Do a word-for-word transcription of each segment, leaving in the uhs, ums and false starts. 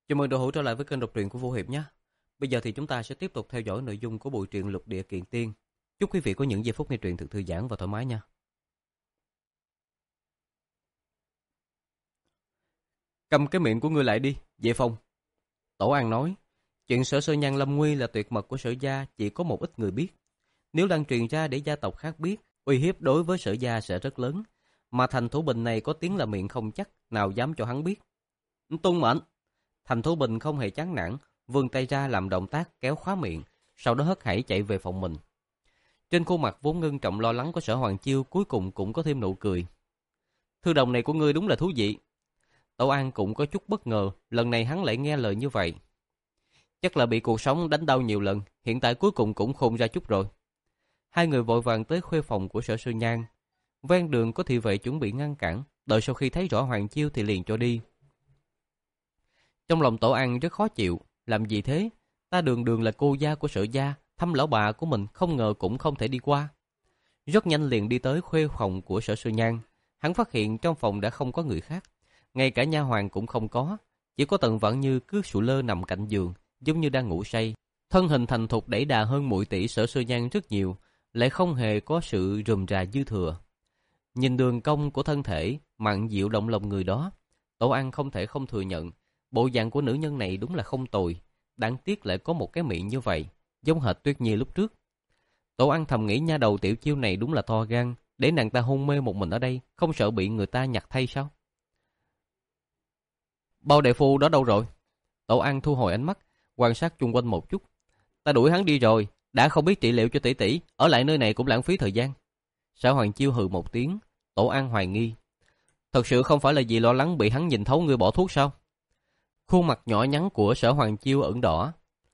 Chào mừng đội hữu trở lại với kênh đọc truyện của Vũ Hiệp nhé. Bây giờ thì chúng ta sẽ tiếp tục theo dõi nội dung của bộ truyện Lục Địa Kiện Tiên. Chúc quý vị có những giây phút nghe truyện thật thư giãn và thoải mái nha. Cầm cái miệng của ngươi lại đi, Vệ Phong. Tổ An nói, chuyện Sở Sơ Nhan lâm nguy là tuyệt mật của Sở gia, chỉ có một ít người biết. Nếu lan truyền ra để gia tộc khác biết, uy hiếp đối với Sở gia sẽ rất lớn. Mà Thành Thủ Bình này có tiếng là miệng không chắc, nào dám cho hắn biết. Tuân mệnh. Thành Thủ Bình không hề chán nản, vươn tay ra làm động tác kéo khóa miệng, sau đó hớt hải chạy về phòng mình. Trên khuôn mặt vốn ngưng trọng lo lắng của Sở Hoàng Chiêu cuối cùng cũng có thêm nụ cười. Thư đồng này của ngươi đúng là thú vị. Tổ An cũng có chút bất ngờ, lần này hắn lại nghe lời như vậy. Chắc là bị cuộc sống đánh đau nhiều lần, hiện tại cuối cùng cũng khôn ra chút rồi. Hai người vội vàng tới khuê phòng của Sở Sư Nhan. Ven đường có thị vệ chuẩn bị ngăn cản, đợi sau khi thấy rõ Hoàng Chiêu thì liền cho đi. Trong lòng Tổ An rất khó chịu, làm gì thế? Ta đường đường là cô gia của Sở gia, thăm lão bà của mình không ngờ cũng không thể đi qua. Rất nhanh liền đi tới khuê phòng của Sở Sư Nhan. Hắn phát hiện trong phòng đã không có người khác, ngay cả nha hoàn cũng không có, chỉ có Tần Vãn Như cứ sụ lơ nằm cạnh giường, giống như đang ngủ say. Thân hình thành thục đẩy đà hơn muội tỷ Sở Sư Nhan rất nhiều, lại không hề có sự rườm rà dư thừa. Nhìn đường cong của thân thể, mặn dịu động lòng người đó, Tổ An không thể không thừa nhận, bộ dạng của nữ nhân này đúng là không tồi, đáng tiếc lại có một cái miệng như vậy, giống hệt Tuyết Nhi lúc trước. Tổ An thầm nghĩ nha đầu Tiểu Chiêu này đúng là to gan, để nàng ta hôn mê một mình ở đây, không sợ bị người ta nhặt thay sao? Bao đại phu đó đâu rồi? Tổ An thu hồi ánh mắt, quan sát chung quanh một chút. Ta đuổi hắn đi rồi, đã không biết trị liệu cho tỷ tỷ, ở lại nơi này cũng lãng phí thời gian. Sở Hoàng Chiêu hừ một tiếng. Tổ An hoài nghi, thật sự không phải là vì lo lắng bị hắn nhìn thấu ngươi bỏ thuốc sao? Khuôn mặt nhỏ nhắn của Sở Hoàng Chiêu ửng đỏ.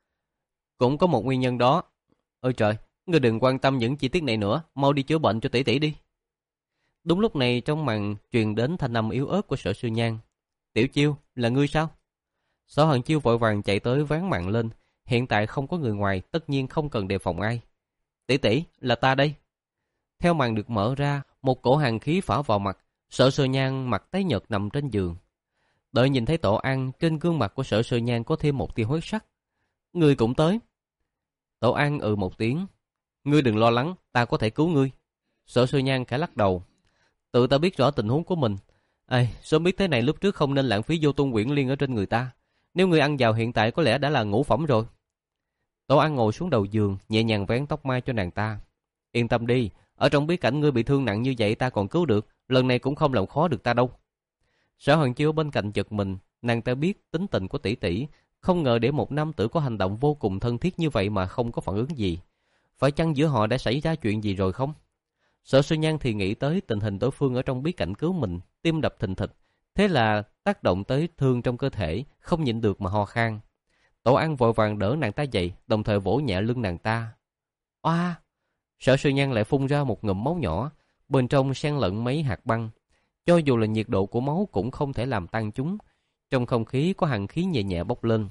Cũng có một nguyên nhân đó. Ôi trời, ngươi đừng quan tâm những chi tiết này nữa, mau đi chữa bệnh cho tỷ tỷ đi. Đúng lúc này trong màn truyền đến thanh âm yếu ớt của Sở Sư Nhan. Tiểu Chiêu, là ngươi sao? Sở Hoàng Chiêu vội vàng chạy tới ván mạng lên. Hiện tại không có người ngoài, tất nhiên không cần đề phòng ai. Tỷ tỷ, là ta đây. Theo màn được mở ra, một cổ hàn khí phả vào mặt. Sở Sư Nhan mặt tái nhợt nằm trên giường. Đợi nhìn thấy Tổ An, trên gương mặt của Sở Sư Nhan có thêm một tia huyết sắc. Ngươi cũng tới. Tổ An ừ một tiếng. Ngươi đừng lo lắng, ta có thể cứu ngươi. Sở Sư Nhan khẽ lắc đầu. Tự ta biết rõ tình huống của mình. Ê, sớm biết thế này lúc trước không nên lãng phí vô tung quyển liên ở trên người ta. Nếu ngươi ăn vào hiện tại có lẽ đã là ngũ phẩm rồi. Tổ An ngồi xuống đầu giường, nhẹ nhàng vén tóc mai cho nàng ta. Yên tâm đi, ở trong bí cảnh ngươi bị thương nặng như vậy ta còn cứu được, lần này cũng không làm khó được ta đâu. Sở Hoàng Chiêu bên cạnh giật mình, nàng ta biết tính tình của tỷ tỷ, không ngờ để một nam tử có hành động vô cùng thân thiết như vậy mà không có phản ứng gì. Phải chăng giữa họ đã xảy ra chuyện gì rồi không? Sở Sư Nhan thì nghĩ tới tình hình đối phương ở trong bí cảnh cứu mình, tim đập thình thịch, thế là tác động tới thương trong cơ thể, không nhịn được mà ho khan. Tổ An vội vàng đỡ nàng ta dậy, đồng thời vỗ nhẹ lưng nàng ta. Oa! Sở Sư Nhan lại phun ra một ngụm máu nhỏ, bên trong xen lẫn mấy hạt băng. Cho dù là nhiệt độ của máu cũng không thể làm tan chúng. Trong không khí có hàn khí nhẹ nhẹ bốc lên.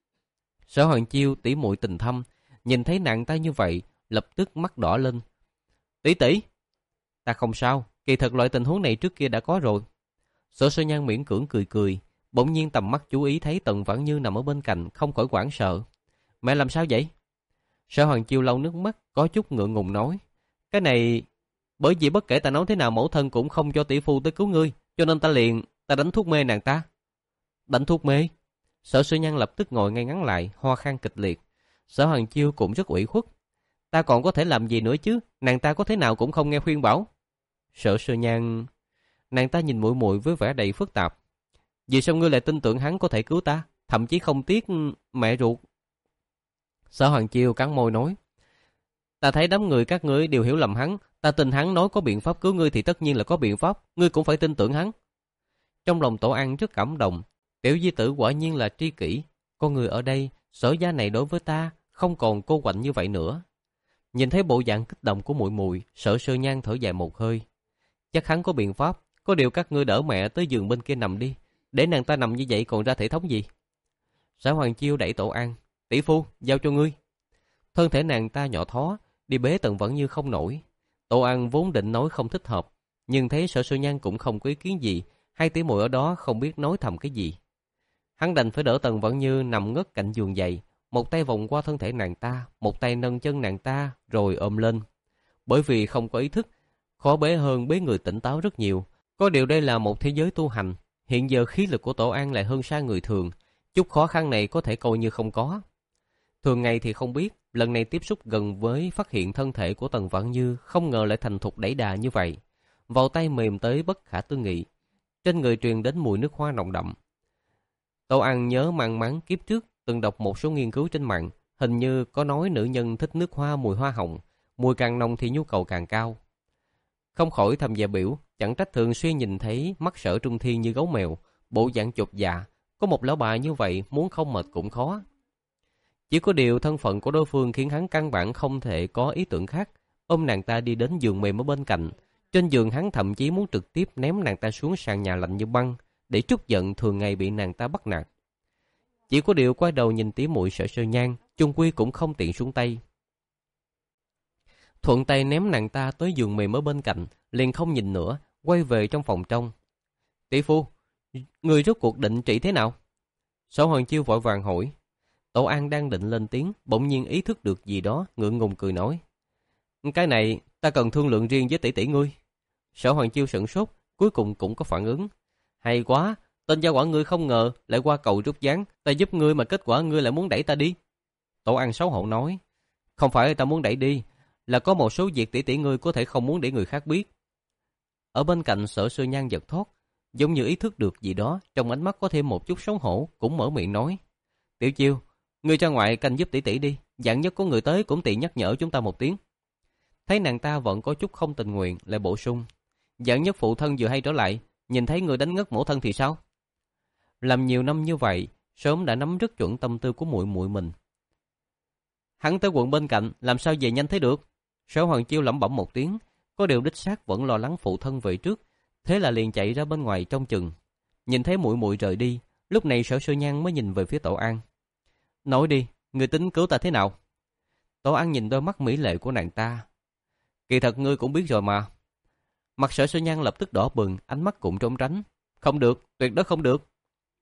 Sở Hoàng Chiêu tỉ muội tình thâm, nhìn thấy nàng ta như vậy, lập tức mắt đỏ lên. Tỷ tỷ, ta không sao, kỳ thật loại tình huống này trước kia đã có rồi. Sở Sư Nhan miễn cưỡng cười cười, bỗng nhiên tầm mắt chú ý thấy Tần Vãn Như nằm ở bên cạnh, không khỏi hoảng sợ. Mẹ làm sao vậy? Sở Hoàng Chiêu lau nước mắt, có chút ngượng ngùng nói. Cái này, bởi vì bất kể ta nói thế nào mẫu thân cũng không cho tỷ phu tới cứu ngươi, cho nên ta liền, ta đánh thuốc mê nàng ta. Đánh thuốc mê? Sở Sư Nhan lập tức ngồi ngay ngắn lại, ho khan kịch liệt. Sở Hoàng Chiêu cũng rất ủy khuất. Ta còn có thể làm gì nữa chứ, nàng ta có thế nào cũng không nghe khuyên bảo. Sở Sư Nhan, nàng ta nhìn muội muội với vẻ đầy phức tạp. Vì sao ngươi lại tin tưởng hắn có thể cứu ta, thậm chí không tiếc mẹ ruột? Sở Hoàng Chiêu cắn môi nói. Ta thấy đám người các ngươi đều hiểu lầm hắn, ta tin hắn nói có biện pháp cứu ngươi thì tất nhiên là có biện pháp, ngươi cũng phải tin tưởng hắn. Trong lòng Tổ An rất cảm động, tiểu di tử quả nhiên là tri kỷ, con người ở đây, Sở gia này đối với ta không còn cô quạnh như vậy nữa. Nhìn thấy bộ dạng kích động của muội muội, Sở Sư Nhan thở dài một hơi. Chắc hắn có biện pháp, có điều các ngươi đỡ mẹ tới giường bên kia nằm đi, để nàng ta nằm như vậy còn ra thể thống gì? Sở Hoàng Chiêu đẩy Tổ An, tỷ phu, giao cho ngươi. Thân thể nàng ta nhỏ thó, đi bế Tần Vãn Như không nổi. Tổ An vốn định nói không thích hợp, nhưng thấy Sở Sư Nhan cũng không có ý kiến gì, hai tỷ muội ở đó không biết nói thầm cái gì. Hắn đành phải đỡ Tần Vãn Như nằm ngất cạnh giường dậy, một tay vòng qua thân thể nàng ta, một tay nâng chân nàng ta rồi ôm lên. Bởi vì không có ý thức, khó bế hơn bế người tỉnh táo rất nhiều. Có điều đây là một thế giới tu hành, hiện giờ khí lực của Tổ An lại hơn xa người thường, chút khó khăn này có thể coi như không có. Thường ngày thì không biết, lần này tiếp xúc gần với phát hiện thân thể của Tần Vãn Như không ngờ lại thành thục đẩy đà như vậy. Vào tay mềm tới bất khả tư nghị, trên người truyền đến mùi nước hoa nồng đậm. Tổ An nhớ mang máng kiếp trước từng đọc một số nghiên cứu trên mạng, hình như có nói nữ nhân thích nước hoa mùi hoa hồng, mùi càng nồng thì nhu cầu càng cao. Không khỏi thầm dạ biểu, chẳng trách thường xuyên nhìn thấy mắt Sở Trung Thiên như gấu mèo, bộ dạng chột dạ, có một lão bà như vậy muốn không mệt cũng khó. Chỉ có điều thân phận của đối phương khiến hắn căn bản không thể có ý tưởng khác, ôm nàng ta đi đến giường mềm ở bên cạnh. Trên giường hắn thậm chí muốn trực tiếp ném nàng ta xuống sàn nhà lạnh như băng, để trút giận thường ngày bị nàng ta bắt nạt. Chỉ có điều quay đầu nhìn tỉ muội Sở Sơ Nhan, chung quy cũng không tiện xuống tay. Thuận tay ném nàng ta tới giường mềm ở bên cạnh, liền không nhìn nữa, quay về trong phòng trong. Tỷ phu, người rốt cuộc định trị thế nào? Sở Hoàng Chiêu vội vàng hỏi. Tổ An đang định lên tiếng, bỗng nhiên ý thức được gì đó, ngượng ngùng cười nói. Cái này ta cần thương lượng riêng với tỷ tỷ ngươi. Sở Hoàng Chiêu sửng sốt, cuối cùng cũng có phản ứng. Hay quá, tên gia quả ngươi không ngờ lại qua cầu rút gián, ta giúp ngươi mà kết quả ngươi lại muốn đẩy ta đi. Tổ An xấu hổ nói. Không phải ta muốn đẩy đi, là có một số việc tỷ tỷ ngươi có thể không muốn để người khác biết. Ở bên cạnh Sở Sơ Nhan giật thót, giống như ý thức được gì đó, trong ánh mắt có thêm một chút xấu hổ, cũng mở miệng nói. Tiểu Chiêu, ngươi ra ngoài canh giúp tỷ tỷ đi, dạng nhất có người tới cũng tiện nhắc nhở chúng ta một tiếng. Thấy nàng ta vẫn có chút không tình nguyện, lại bổ sung. Dạng nhất phụ thân vừa hay trở lại, nhìn thấy người đánh ngất mẫu thân thì sao? Làm nhiều năm như vậy, sớm đã nắm rất chuẩn tâm tư của muội muội mình. Hắn tới quận bên cạnh, làm sao về nhanh thế được? Sở Hoàng Chiêu lẩm bẩm một tiếng, có điều đích xác vẫn lo lắng phụ thân về trước, thế là liền chạy ra bên ngoài trông chừng. Nhìn thấy muội muội rời đi, lúc này Sở Sơ Nhan mới nhìn về phía Tổ An. Nói đi, người tính cứu ta thế nào? Tổ An nhìn đôi mắt mỹ lệ của nàng ta. Kỳ thật ngươi cũng biết rồi mà. Mặt Sở Sơ Nhan lập tức đỏ bừng, ánh mắt cũng trốn tránh. Không được, tuyệt đối không được.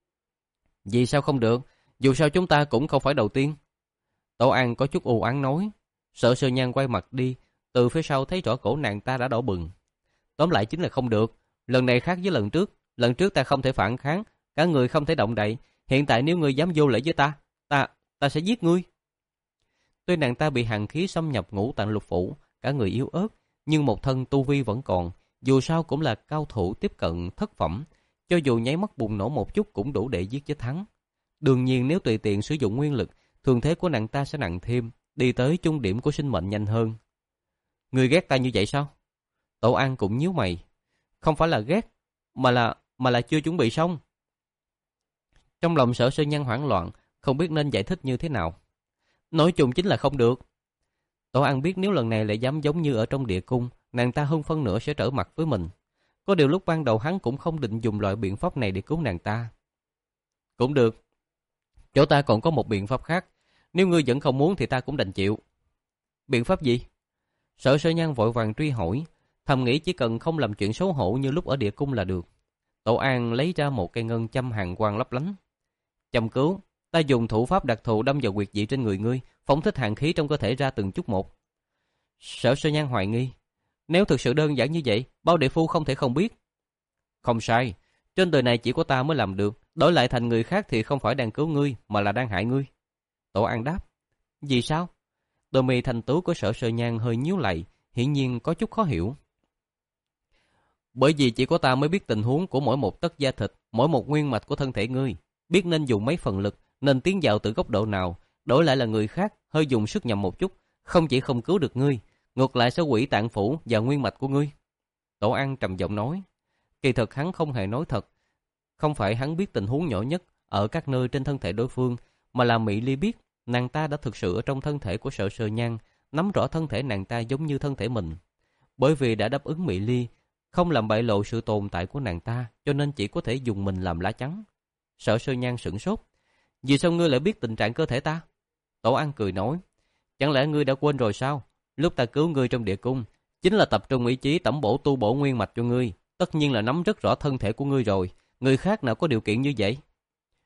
Vì sao không được? Dù sao chúng ta cũng không phải đầu tiên. Tổ An có chút u oán nói. Sở Sơ Nhan quay mặt đi, từ phía sau thấy rõ cổ nàng ta đã đỏ bừng. Tóm lại chính là không được. Lần này khác với lần trước. Lần trước ta không thể phản kháng, cả người không thể động đậy. Hiện tại nếu ngươi dám vô lễ với ta, ta, ta sẽ giết ngươi. Tuy nàng ta bị hàn khí xâm nhập ngũ tạng lục phủ, cả người yếu ớt, nhưng một thân tu vi vẫn còn. Dù sao cũng là cao thủ tiếp cận thất phẩm, cho dù nháy mắt bùng nổ một chút cũng đủ để giết chết hắn. Đương nhiên nếu tùy tiện sử dụng nguyên lực, thường thế của nàng ta sẽ nặng thêm, đi tới trung điểm của sinh mệnh nhanh hơn. Ngươi ghét ta như vậy sao? Tổ An cũng nhíu mày. Không phải là ghét, mà là mà là chưa chuẩn bị xong. Trong lòng Sở Sơ Nhan hoảng loạn, không biết nên giải thích như thế nào. Nói chung chính là không được. Tổ An biết nếu lần này lại dám giống như ở trong địa cung, nàng ta hơn phân nửa sẽ trở mặt với mình. Có điều lúc ban đầu hắn cũng không định dùng loại biện pháp này để cứu nàng ta. Cũng được. Chỗ ta còn có một biện pháp khác. Nếu ngươi vẫn không muốn thì ta cũng đành chịu. Biện pháp gì? Sở Sơ Nhan vội vàng truy hỏi, thầm nghĩ chỉ cần không làm chuyện xấu hổ như lúc ở địa cung là được. Tổ An lấy ra một cây ngân châm hàn quang lấp lánh. Châm cứu, ta dùng thủ pháp đặc thù đâm vào huyệt vị trên người ngươi, phóng thích hàn khí trong cơ thể ra từng chút một. Sở Sơ Nhan hoài nghi, nếu thực sự đơn giản như vậy, bao đệ phu không thể không biết. Không sai, trên đời này chỉ có ta mới làm được, đổi lại thành người khác thì không phải đang cứu ngươi, mà là đang hại ngươi. Tổ An đáp. Vì sao? Đôi mi thanh tú của Sở Sơ Nhan hơi nhíu lại, hiển nhiên có chút khó hiểu. Bởi vì chỉ có ta mới biết tình huống của mỗi một tấc da thịt, mỗi một nguyên mạch của thân thể ngươi, biết nên dùng mấy phần lực, nên tiến vào từ góc độ nào, đổi lại là người khác hơi dùng sức nhầm một chút, không chỉ không cứu được ngươi, ngược lại sẽ hủy tạng phủ và nguyên mạch của ngươi. Tổ An trầm giọng nói. Kỳ thực hắn không hề nói thật, không phải hắn biết tình huống nhỏ nhất ở các nơi trên thân thể đối phương, mà là Mỹ Ly biết nàng ta đã thực sự ở trong thân thể của Sở Sơ Nhan, nắm rõ thân thể nàng ta giống như thân thể mình. Bởi vì đã đáp ứng Mỹ Ly không làm bại lộ sự tồn tại của nàng ta, cho nên chỉ có thể dùng mình làm lá chắn. Sở Sơ Nhan sửng sốt. Vì sao ngươi lại biết tình trạng cơ thể ta? Tổ An cười nói. Chẳng lẽ ngươi đã quên rồi sao? Lúc ta cứu ngươi trong địa cung, chính là tập trung ý chí tẩm bổ tu bổ nguyên mạch cho ngươi. Tất nhiên là nắm rất rõ thân thể của ngươi rồi. Người khác nào có điều kiện như vậy?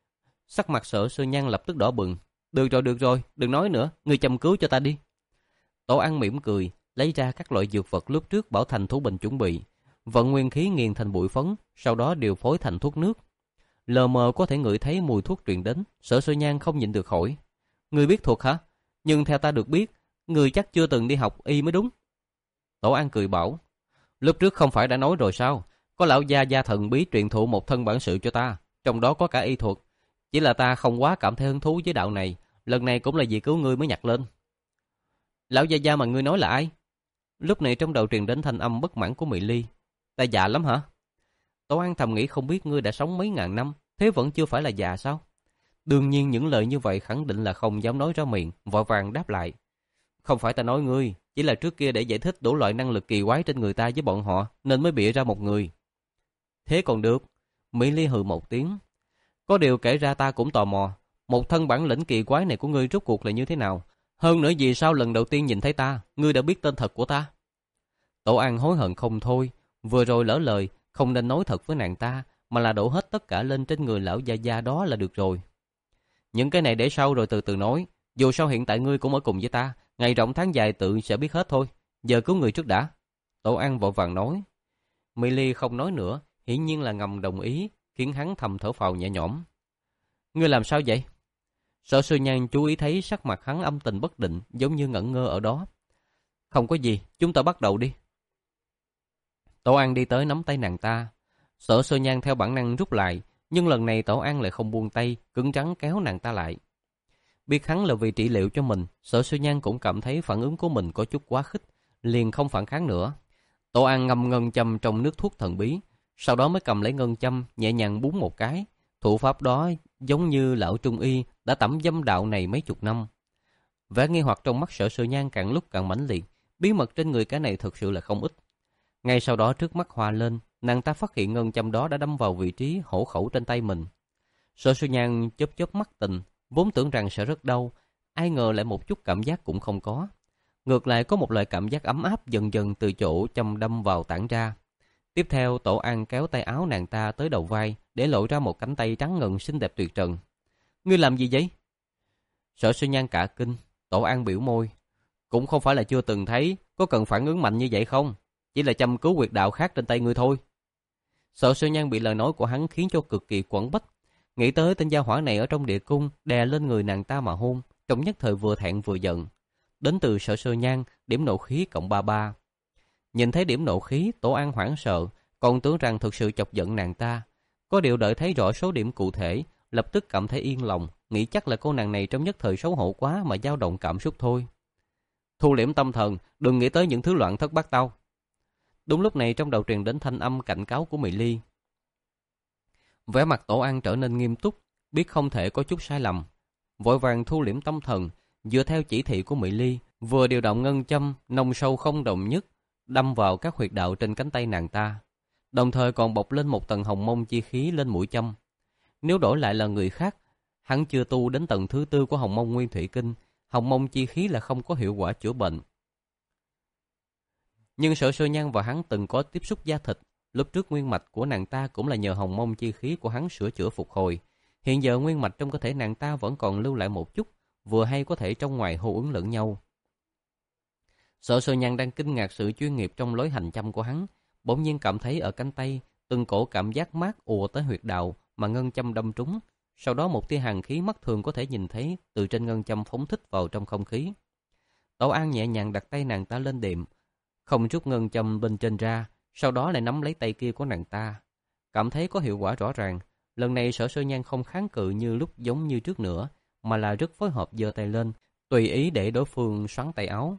Sắc mặt Sở Sư Nhan lập tức đỏ bừng. Được rồi, được rồi, đừng nói nữa, ngươi châm cứu cho ta đi. Tổ An mỉm cười, lấy ra các loại dược vật lúc trước bảo Thành Thủ Bình chuẩn bị, vận nguyên khí nghiền thành bụi phấn, sau đó điều phối thành thuốc nước. Lờ mờ có thể ngửi thấy mùi thuốc truyền đến, Sở Sư Nhan không nhịn được hỏi: Ngươi biết thuật hả? Nhưng theo ta được biết, ngươi chắc chưa từng đi học y mới đúng. Tổ An cười bảo: Lúc trước không phải đã nói rồi sao? Có lão gia gia thần bí truyền thụ một thân bản sự cho ta, trong đó có cả y thuật. Chỉ là ta không quá cảm thấy hứng thú với đạo này, lần này cũng là vì cứu ngươi mới nhặt lên. Lão gia gia mà ngươi nói là ai? Lúc này trong đầu truyền đến thanh âm bất mãn của Mỹ Ly. Ta già lắm hả? Tổ An thầm nghĩ không biết ngươi đã sống mấy ngàn năm, thế vẫn chưa phải là già sao? Đương nhiên những lời như vậy khẳng định là không dám nói ra miệng, vội vàng đáp lại. Không phải ta nói ngươi, chỉ là trước kia để giải thích đủ loại năng lực kỳ quái trên người ta với bọn họ, nên mới bịa ra một người. Thế còn được. Mỹ Ly hừ một tiếng. Có điều kể ra ta cũng tò mò, một thân bản lĩnh kỳ quái này của ngươi rốt cuộc là như thế nào? Hơn nữa vì sao lần đầu tiên nhìn thấy ta, ngươi đã biết tên thật của ta? Tổ An hối hận không thôi, vừa rồi lỡ lời, không nên nói thật với nàng ta, mà là đổ hết tất cả lên trên người lão gia gia đó là được rồi. Những cái này để sau rồi từ từ nói, dù sao hiện tại ngươi cũng ở cùng với ta, ngày rộng tháng dài tự sẽ biết hết thôi, giờ cứu người trước đã. Tổ An vội vàng nói. Mỹ Ly không nói nữa, hiển nhiên là ngầm đồng ý, khiến hắn thầm thở phào nhẹ nhõm. Ngươi làm sao vậy? Sở Sư Nhan chú ý thấy sắc mặt hắn âm tình bất định, giống như ngẩn ngơ ở đó. Không có gì, chúng ta bắt đầu đi. Tổ An đi tới nắm tay nàng ta. Sở Sư Nhan theo bản năng rút lại, nhưng lần này Tổ An lại không buông tay, cứng rắn kéo nàng ta lại. Biết hắn là vì trị liệu cho mình, Sở Sư Nhan cũng cảm thấy phản ứng của mình có chút quá khích, liền không phản kháng nữa. Tổ An ngâm ngân châm trong nước thuốc thần bí, sau đó mới cầm lấy ngân châm, nhẹ nhàng búng một cái. Thủ pháp đó giống như lão trung y đã tẩm dâm đạo này mấy chục năm. Vẻ nghi hoặc trong mắt Sở Sư Nhan càng lúc càng mãnh liệt, bí mật trên người cái này thực sự là không ít. Ngay sau đó trước mắt hoa lên, nàng ta phát hiện ngân châm đó đã đâm vào vị trí hổ khẩu trên tay mình. Sở Sư Nhan chớp chớp mắt tình, vốn tưởng rằng sẽ rất đau, ai ngờ lại một chút cảm giác cũng không có. Ngược lại có một loại cảm giác ấm áp dần dần từ chỗ châm đâm vào tản ra. Tiếp theo Tổ An kéo tay áo nàng ta tới đầu vai, để lộ ra một cánh tay trắng ngần xinh đẹp tuyệt trần. Ngươi làm gì vậy? Sở Sư Nhan cả kinh. Tổ An biểu môi. Cũng không phải là chưa từng thấy, có cần phản ứng mạnh như vậy không? Chỉ là châm cứu huyệt đạo khác trên tay ngươi thôi. Sở Sư Nhan bị lời nói của hắn khiến cho cực kỳ quẫn bách. Nghĩ tới tên gia hỏa này ở trong địa cung đè lên người nàng ta mà hôn, trong nhất thời vừa thẹn vừa giận. Đến từ Sở Sư Nhan, điểm nộ khí cộng ba ba. Nhìn thấy điểm nộ khí, Tổ An hoảng sợ, còn tưởng rằng thực sự chọc giận nàng ta. Có điều đợi thấy rõ số điểm cụ thể, lập tức cảm thấy yên lòng, nghĩ chắc là cô nàng này trong nhất thời xấu hổ quá mà dao động cảm xúc thôi. Thu liễm tâm thần, đừng nghĩ tới những thứ loạn thất bát tao. Đúng lúc này trong đầu truyền đến thanh âm cảnh cáo của Mỹ Ly. Vẻ mặt Tổ An trở nên nghiêm túc, biết không thể có chút sai lầm. Vội vàng thu liễm tâm thần, dựa theo chỉ thị của Mỹ Ly, vừa điều động ngân châm, nông sâu không đồng nhất, đâm vào các huyệt đạo trên cánh tay nàng ta. Đồng thời còn bọc lên một tầng hồng mông chi khí lên mũi châm. Nếu đổi lại là người khác, hắn chưa tu đến tầng thứ tư của hồng mông nguyên thủy kinh, hồng mông chi khí là không có hiệu quả chữa bệnh. Nhưng Sở Sư Nhan và hắn từng có tiếp xúc da thịt, lúc trước nguyên mạch của nàng ta cũng là nhờ hồng mông chi khí của hắn sửa chữa phục hồi. Hiện giờ nguyên mạch trong cơ thể nàng ta vẫn còn lưu lại một chút, vừa hay có thể trong ngoài hô ứng lẫn nhau. Sở Sư Nhan đang kinh ngạc sự chuyên nghiệp trong lối hành châm của hắn, bỗng nhiên cảm thấy ở cánh tay từng cổ cảm giác mát ùa tới huyệt đạo mà ngân châm đâm trúng. Sau đó một tia hàn khí mắt thường có thể nhìn thấy từ trên ngân châm phóng thích vào trong không khí. Tổ An nhẹ nhàng đặt tay nàng ta lên đệm, không rút ngân châm bên trên ra, sau đó lại nắm lấy tay kia của nàng ta. Cảm thấy có hiệu quả rõ ràng, lần này Sở Sư Nhan không kháng cự như lúc giống như trước nữa, mà là rất phối hợp giơ tay lên, tùy ý để đối phương xoắn tay áo.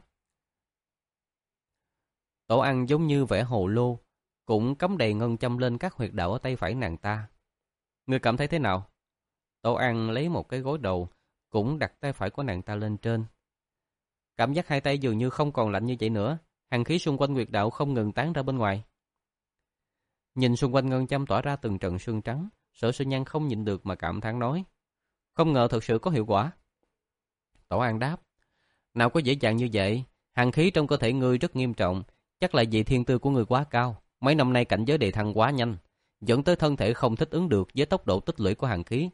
Tổ An giống như vẽ hồ lô, cũng cắm đầy ngân châm lên các huyệt đạo ở tay phải nàng ta. Ngươi cảm thấy thế nào? Tổ An lấy một cái gối đầu, cũng đặt tay phải của nàng ta lên trên. Cảm giác hai tay dường như không còn lạnh như vậy nữa, hàn khí xung quanh huyệt đạo không ngừng tán ra bên ngoài. Nhìn xung quanh ngân châm tỏa ra từng trận sương trắng, Sở Sư Nhan không nhịn được mà cảm thán nói. Không ngờ thực sự có hiệu quả. Tổ An đáp. Nào có dễ dàng như vậy, hàn khí trong cơ thể ngươi rất nghiêm trọng, chắc là vị thiên tư của ngươi quá cao, mấy năm nay cảnh giới đề thăng quá nhanh, dẫn tới thân thể không thích ứng được với tốc độ tích lũy của hàn khí.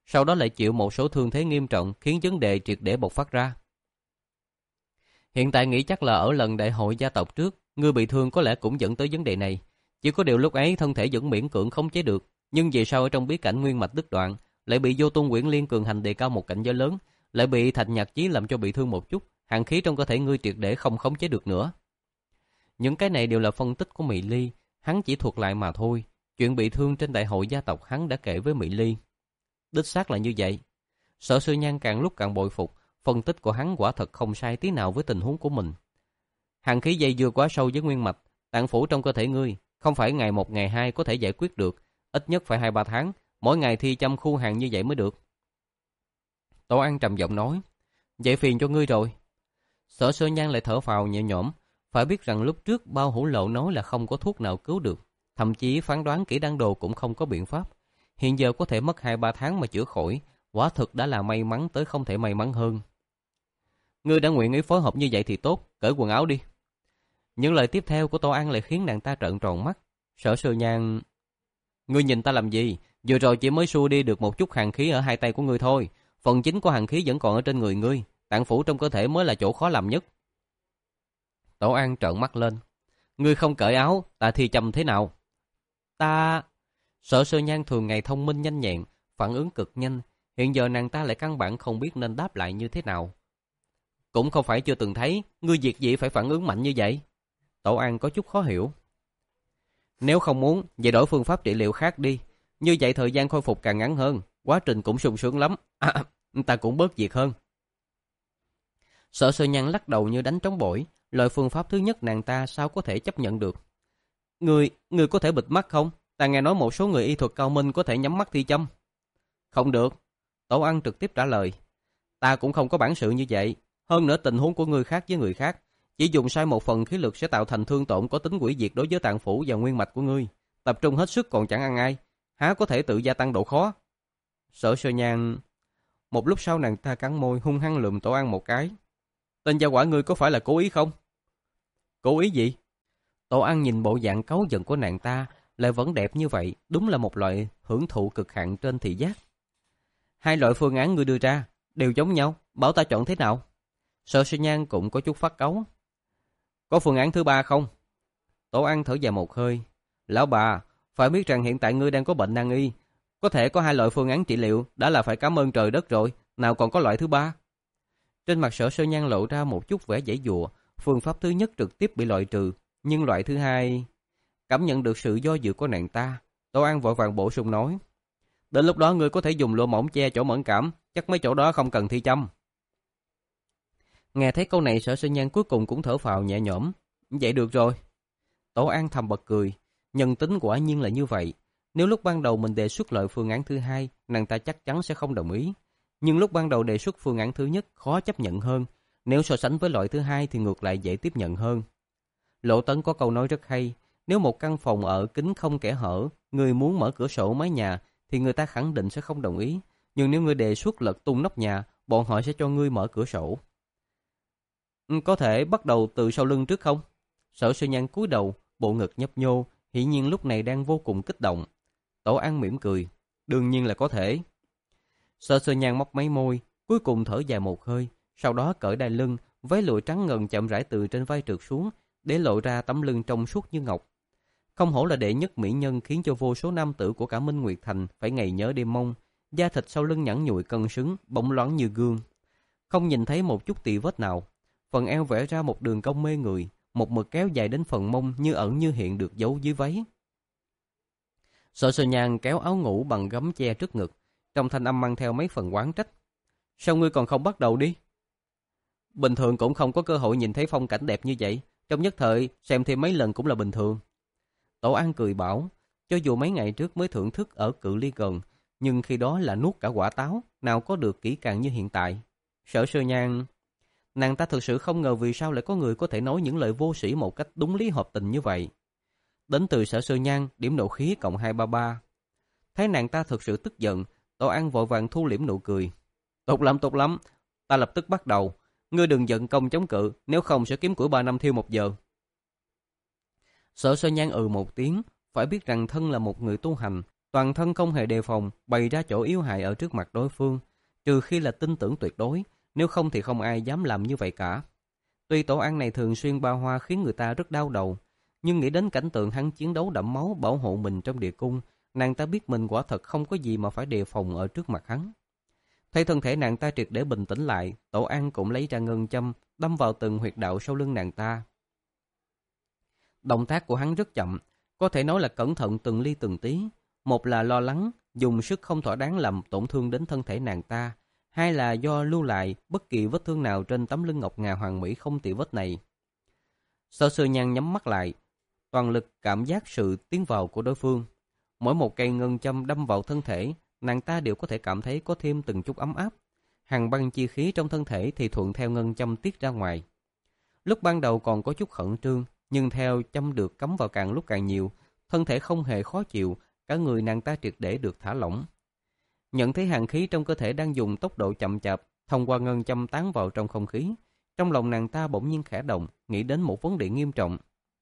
sau đó lại chịu một số thương thế nghiêm trọng khiến vấn đề triệt để bộc phát ra. Hiện tại nghĩ chắc là ở lần đại hội gia tộc trước, ngươi bị thương có lẽ cũng dẫn tới vấn đề này. Chỉ có điều lúc ấy thân thể vẫn miễn cưỡng khống chế được, nhưng về sau ở trong bí cảnh nguyên mạch đứt đoạn, lại bị Vô Tung Quyển Liên cường hành đề cao một cảnh giới lớn, lại bị Thạch Nhạc Chí làm cho bị thương một chút, hàn khí trong cơ thể ngươi triệt để không khống chế được nữa. Những cái này đều là phân tích của Mị Ly, hắn chỉ thuật lại mà thôi. Chuyện bị thương trên đại hội gia tộc hắn đã kể với Mị Ly. Đích xác là như vậy. Sở Sư Nhan càng lúc càng bội phục, phân tích của hắn quả thật không sai tí nào với tình huống của mình. Hàn khí dây dưa quá sâu với nguyên mạch, tạng phủ trong cơ thể ngươi, không phải ngày một ngày hai có thể giải quyết được, ít nhất phải hai ba tháng, mỗi ngày thi chăm khu hàng như vậy mới được. Tổ An trầm giọng nói, vậy phiền cho ngươi rồi. Sở Sơ Nhan lại thở phào nhẹ nhõm, phải biết rằng lúc trước Bao Hữu Lộ nói là không có thuốc nào cứu được, thậm chí phán đoán kỹ đan đồ cũng không có biện pháp. Hiện giờ có thể mất hai ba tháng mà chữa khỏi, quả thực đã là may mắn tới không thể may mắn hơn. Ngươi đã nguyện ý phối hợp như vậy thì tốt, cởi quần áo đi. Những lời tiếp theo của Tô An lại khiến nàng ta trợn tròn mắt. Sở Sơ Nhan, ngươi nhìn ta làm gì? Vừa rồi chỉ mới xua đi được một chút hàn khí ở hai tay của ngươi thôi, phần chính của hàn khí vẫn còn ở trên người ngươi, tạng phủ trong cơ thể mới là chỗ khó làm nhất. Tổ An trợn mắt lên. Ngươi không cởi áo, ta thi châm thế nào? Ta... Sở Sơ Nhan thường ngày thông minh nhanh nhẹn, phản ứng cực nhanh, hiện giờ nàng ta lại căn bản không biết nên đáp lại như thế nào. Cũng không phải chưa từng thấy, ngươi việc gì phải phản ứng mạnh như vậy? Tổ An có chút khó hiểu. Nếu không muốn, vậy đổi phương pháp trị liệu khác đi. Như vậy thời gian khôi phục càng ngắn hơn, quá trình cũng sung sướng lắm. À, ta cũng bớt việc hơn. Sở Sơ Nhan lắc đầu như đánh trống bổi, loại phương pháp thứ nhất nàng ta sao có thể chấp nhận được. Ngươi, ngươi có thể bịt mắt không? Ta nghe nói một số người y thuật cao minh có thể nhắm mắt thi châm. Không được. Tổ An trực tiếp trả lời. Ta cũng không có bản sự như vậy. Hơn nữa tình huống của ngươi khác với người khác. Chỉ dùng sai một phần khí lực sẽ tạo thành thương tổn có tính hủy diệt đối với tạng phủ và nguyên mạch của ngươi. Tập trung hết sức còn chẳng ăn ai. Há có thể tự gia tăng độ khó? Sở Sơ Nhan... Một lúc sau nàng ta cắn môi hung hăng lườm Tổ An một cái. Tên gia hỏa ngươi có phải là cố ý không? Cố ý gì? Tổ An nhìn bộ dạng cáu giận của nàng ta lại vẫn đẹp như vậy, đúng là một loại hưởng thụ cực hạn trên thị giác. Hai loại phương án ngươi đưa ra đều giống nhau, bảo ta chọn thế nào? Sở Sơ Nhan cũng có chút phát cáu. Có phương án thứ ba không? Tổ An thở dài một hơi. Lão bà, phải biết rằng hiện tại ngươi đang có bệnh nan y, có thể có hai loại phương án trị liệu đã là phải cảm ơn trời đất rồi, nào còn có loại thứ ba? Trên mặt Sở Sơ Nhan lộ ra một chút vẻ giãy giụa, phương pháp thứ nhất trực tiếp bị loại trừ, nhưng loại thứ hai... Cảm nhận được sự do dự của nàng ta, Tổ An vội vàng bổ sung nói. Đến lúc đó ngươi có thể dùng lụa mỏng che chỗ mẫn cảm, chắc mấy chỗ đó không cần thi châm. Nghe thấy câu này Sở Sơ Nhan cuối cùng cũng thở phào nhẹ nhõm. Vậy được rồi. Tổ An thầm bật cười, nhân tính quả nhiên là như vậy. Nếu lúc ban đầu mình đề xuất loại phương án thứ hai, nàng ta chắc chắn sẽ không đồng ý. Nhưng lúc ban đầu đề xuất phương án thứ nhất khó chấp nhận hơn, nếu so sánh với loại thứ hai thì ngược lại dễ tiếp nhận hơn. Lộ Tấn có câu nói rất hay, nếu một căn phòng ở kính không kẽ hở, người muốn mở cửa sổ mái nhà thì người ta khẳng định sẽ không đồng ý. Nhưng nếu người đề xuất lật tung nóc nhà, bọn họ sẽ cho ngươi mở cửa sổ. Có thể bắt đầu từ sau lưng trước không? Sở Sơ Nhan cúi đầu, bộ ngực nhấp nhô, hiển nhiên lúc này đang vô cùng kích động. Tổ An mỉm cười, đương nhiên là có thể. Sở Sơ Nhan móc mấy môi, cuối cùng thở dài một hơi, sau đó cởi đai lưng, váy lụa trắng ngần chậm rãi từ trên vai trượt xuống, để lộ ra tấm lưng trong suốt như ngọc. Không hổ là đệ nhất mỹ nhân khiến cho vô số nam tử của cả Minh Nguyệt Thành phải ngày nhớ đêm mong, da thịt sau lưng nhẵn nhụi cân xứng, bóng loáng như gương. Không nhìn thấy một chút tì vết nào. Phần eo vẽ ra một đường cong mê người, một mực kéo dài đến phần mông như ẩn như hiện được giấu dưới váy. Sở Sơ Nhan kéo áo ngủ bằng gấm che trước ngực, trong thanh âm mang theo mấy phần oán trách. Sao ngươi còn không bắt đầu đi? Bình thường cũng không có cơ hội nhìn thấy phong cảnh đẹp như vậy, trong nhất thời xem thêm mấy lần cũng là bình thường. Tổ An cười bảo, cho dù mấy ngày trước mới thưởng thức ở cự ly gần, nhưng khi đó là nuốt cả quả táo, nào có được kỹ càng như hiện tại. Sở Sơ Nhan... Nàng ta thực sự không ngờ vì sao lại có người có thể nói những lời vô sĩ một cách đúng lý hợp tình như vậy. Đến từ Sở Sơ Nhan, điểm nộ khí cộng hai ba ba. Thấy nàng ta thực sự tức giận, Tổ An vội vàng thu liễm nụ cười. Tốt lắm, tốt lắm, ta lập tức bắt đầu. Ngươi đừng giận công chống cự, nếu không sẽ kiếm củi ba năm thiêu một giờ. Sở Sơ Nhan ừ một tiếng, phải biết rằng thân là một người tu hành, Toàn thân không hề đề phòng, bày ra chỗ yếu hại ở trước mặt đối phương, trừ khi là tin tưởng tuyệt đối, nếu không thì không ai dám làm như vậy cả. Tuy Tổ An này thường xuyên ba hoa khiến người ta rất đau đầu, nhưng nghĩ đến cảnh tượng hắn chiến đấu đẫm máu bảo hộ mình trong địa cung, nàng ta biết mình quả thật không có gì mà phải đề phòng ở trước mặt hắn. Thấy thân thể nàng ta triệt để bình tĩnh lại, Tổ An cũng lấy ra ngân châm, đâm vào từng huyệt đạo sau lưng nàng ta. Động tác của hắn rất chậm, có thể nói là cẩn thận từng ly từng tí. Một là lo lắng, dùng sức không thỏa đáng làm tổn thương đến thân thể nàng ta. Hai là do lưu lại bất kỳ vết thương nào trên tấm lưng ngọc ngà hoàng mỹ không tì vết này. Sở Sư Nhan nhắm mắt lại, toàn lực cảm giác sự tiến vào của đối phương. Mỗi một cây ngân châm đâm vào thân thể, nàng ta đều có thể cảm thấy có thêm từng chút ấm áp. Hàn băng chi khí trong thân thể thì thuận theo ngân châm tiết ra ngoài. Lúc ban đầu còn có chút khẩn trương, nhưng theo châm được cắm vào càng lúc càng nhiều, thân thể không hề khó chịu, cả người nàng ta triệt để được thả lỏng. Nhận thấy hàn khí trong cơ thể đang dùng tốc độ chậm chạp, thông qua ngân châm tán vào trong không khí, trong lòng nàng ta bỗng nhiên khẽ động, nghĩ đến một vấn đề nghiêm trọng.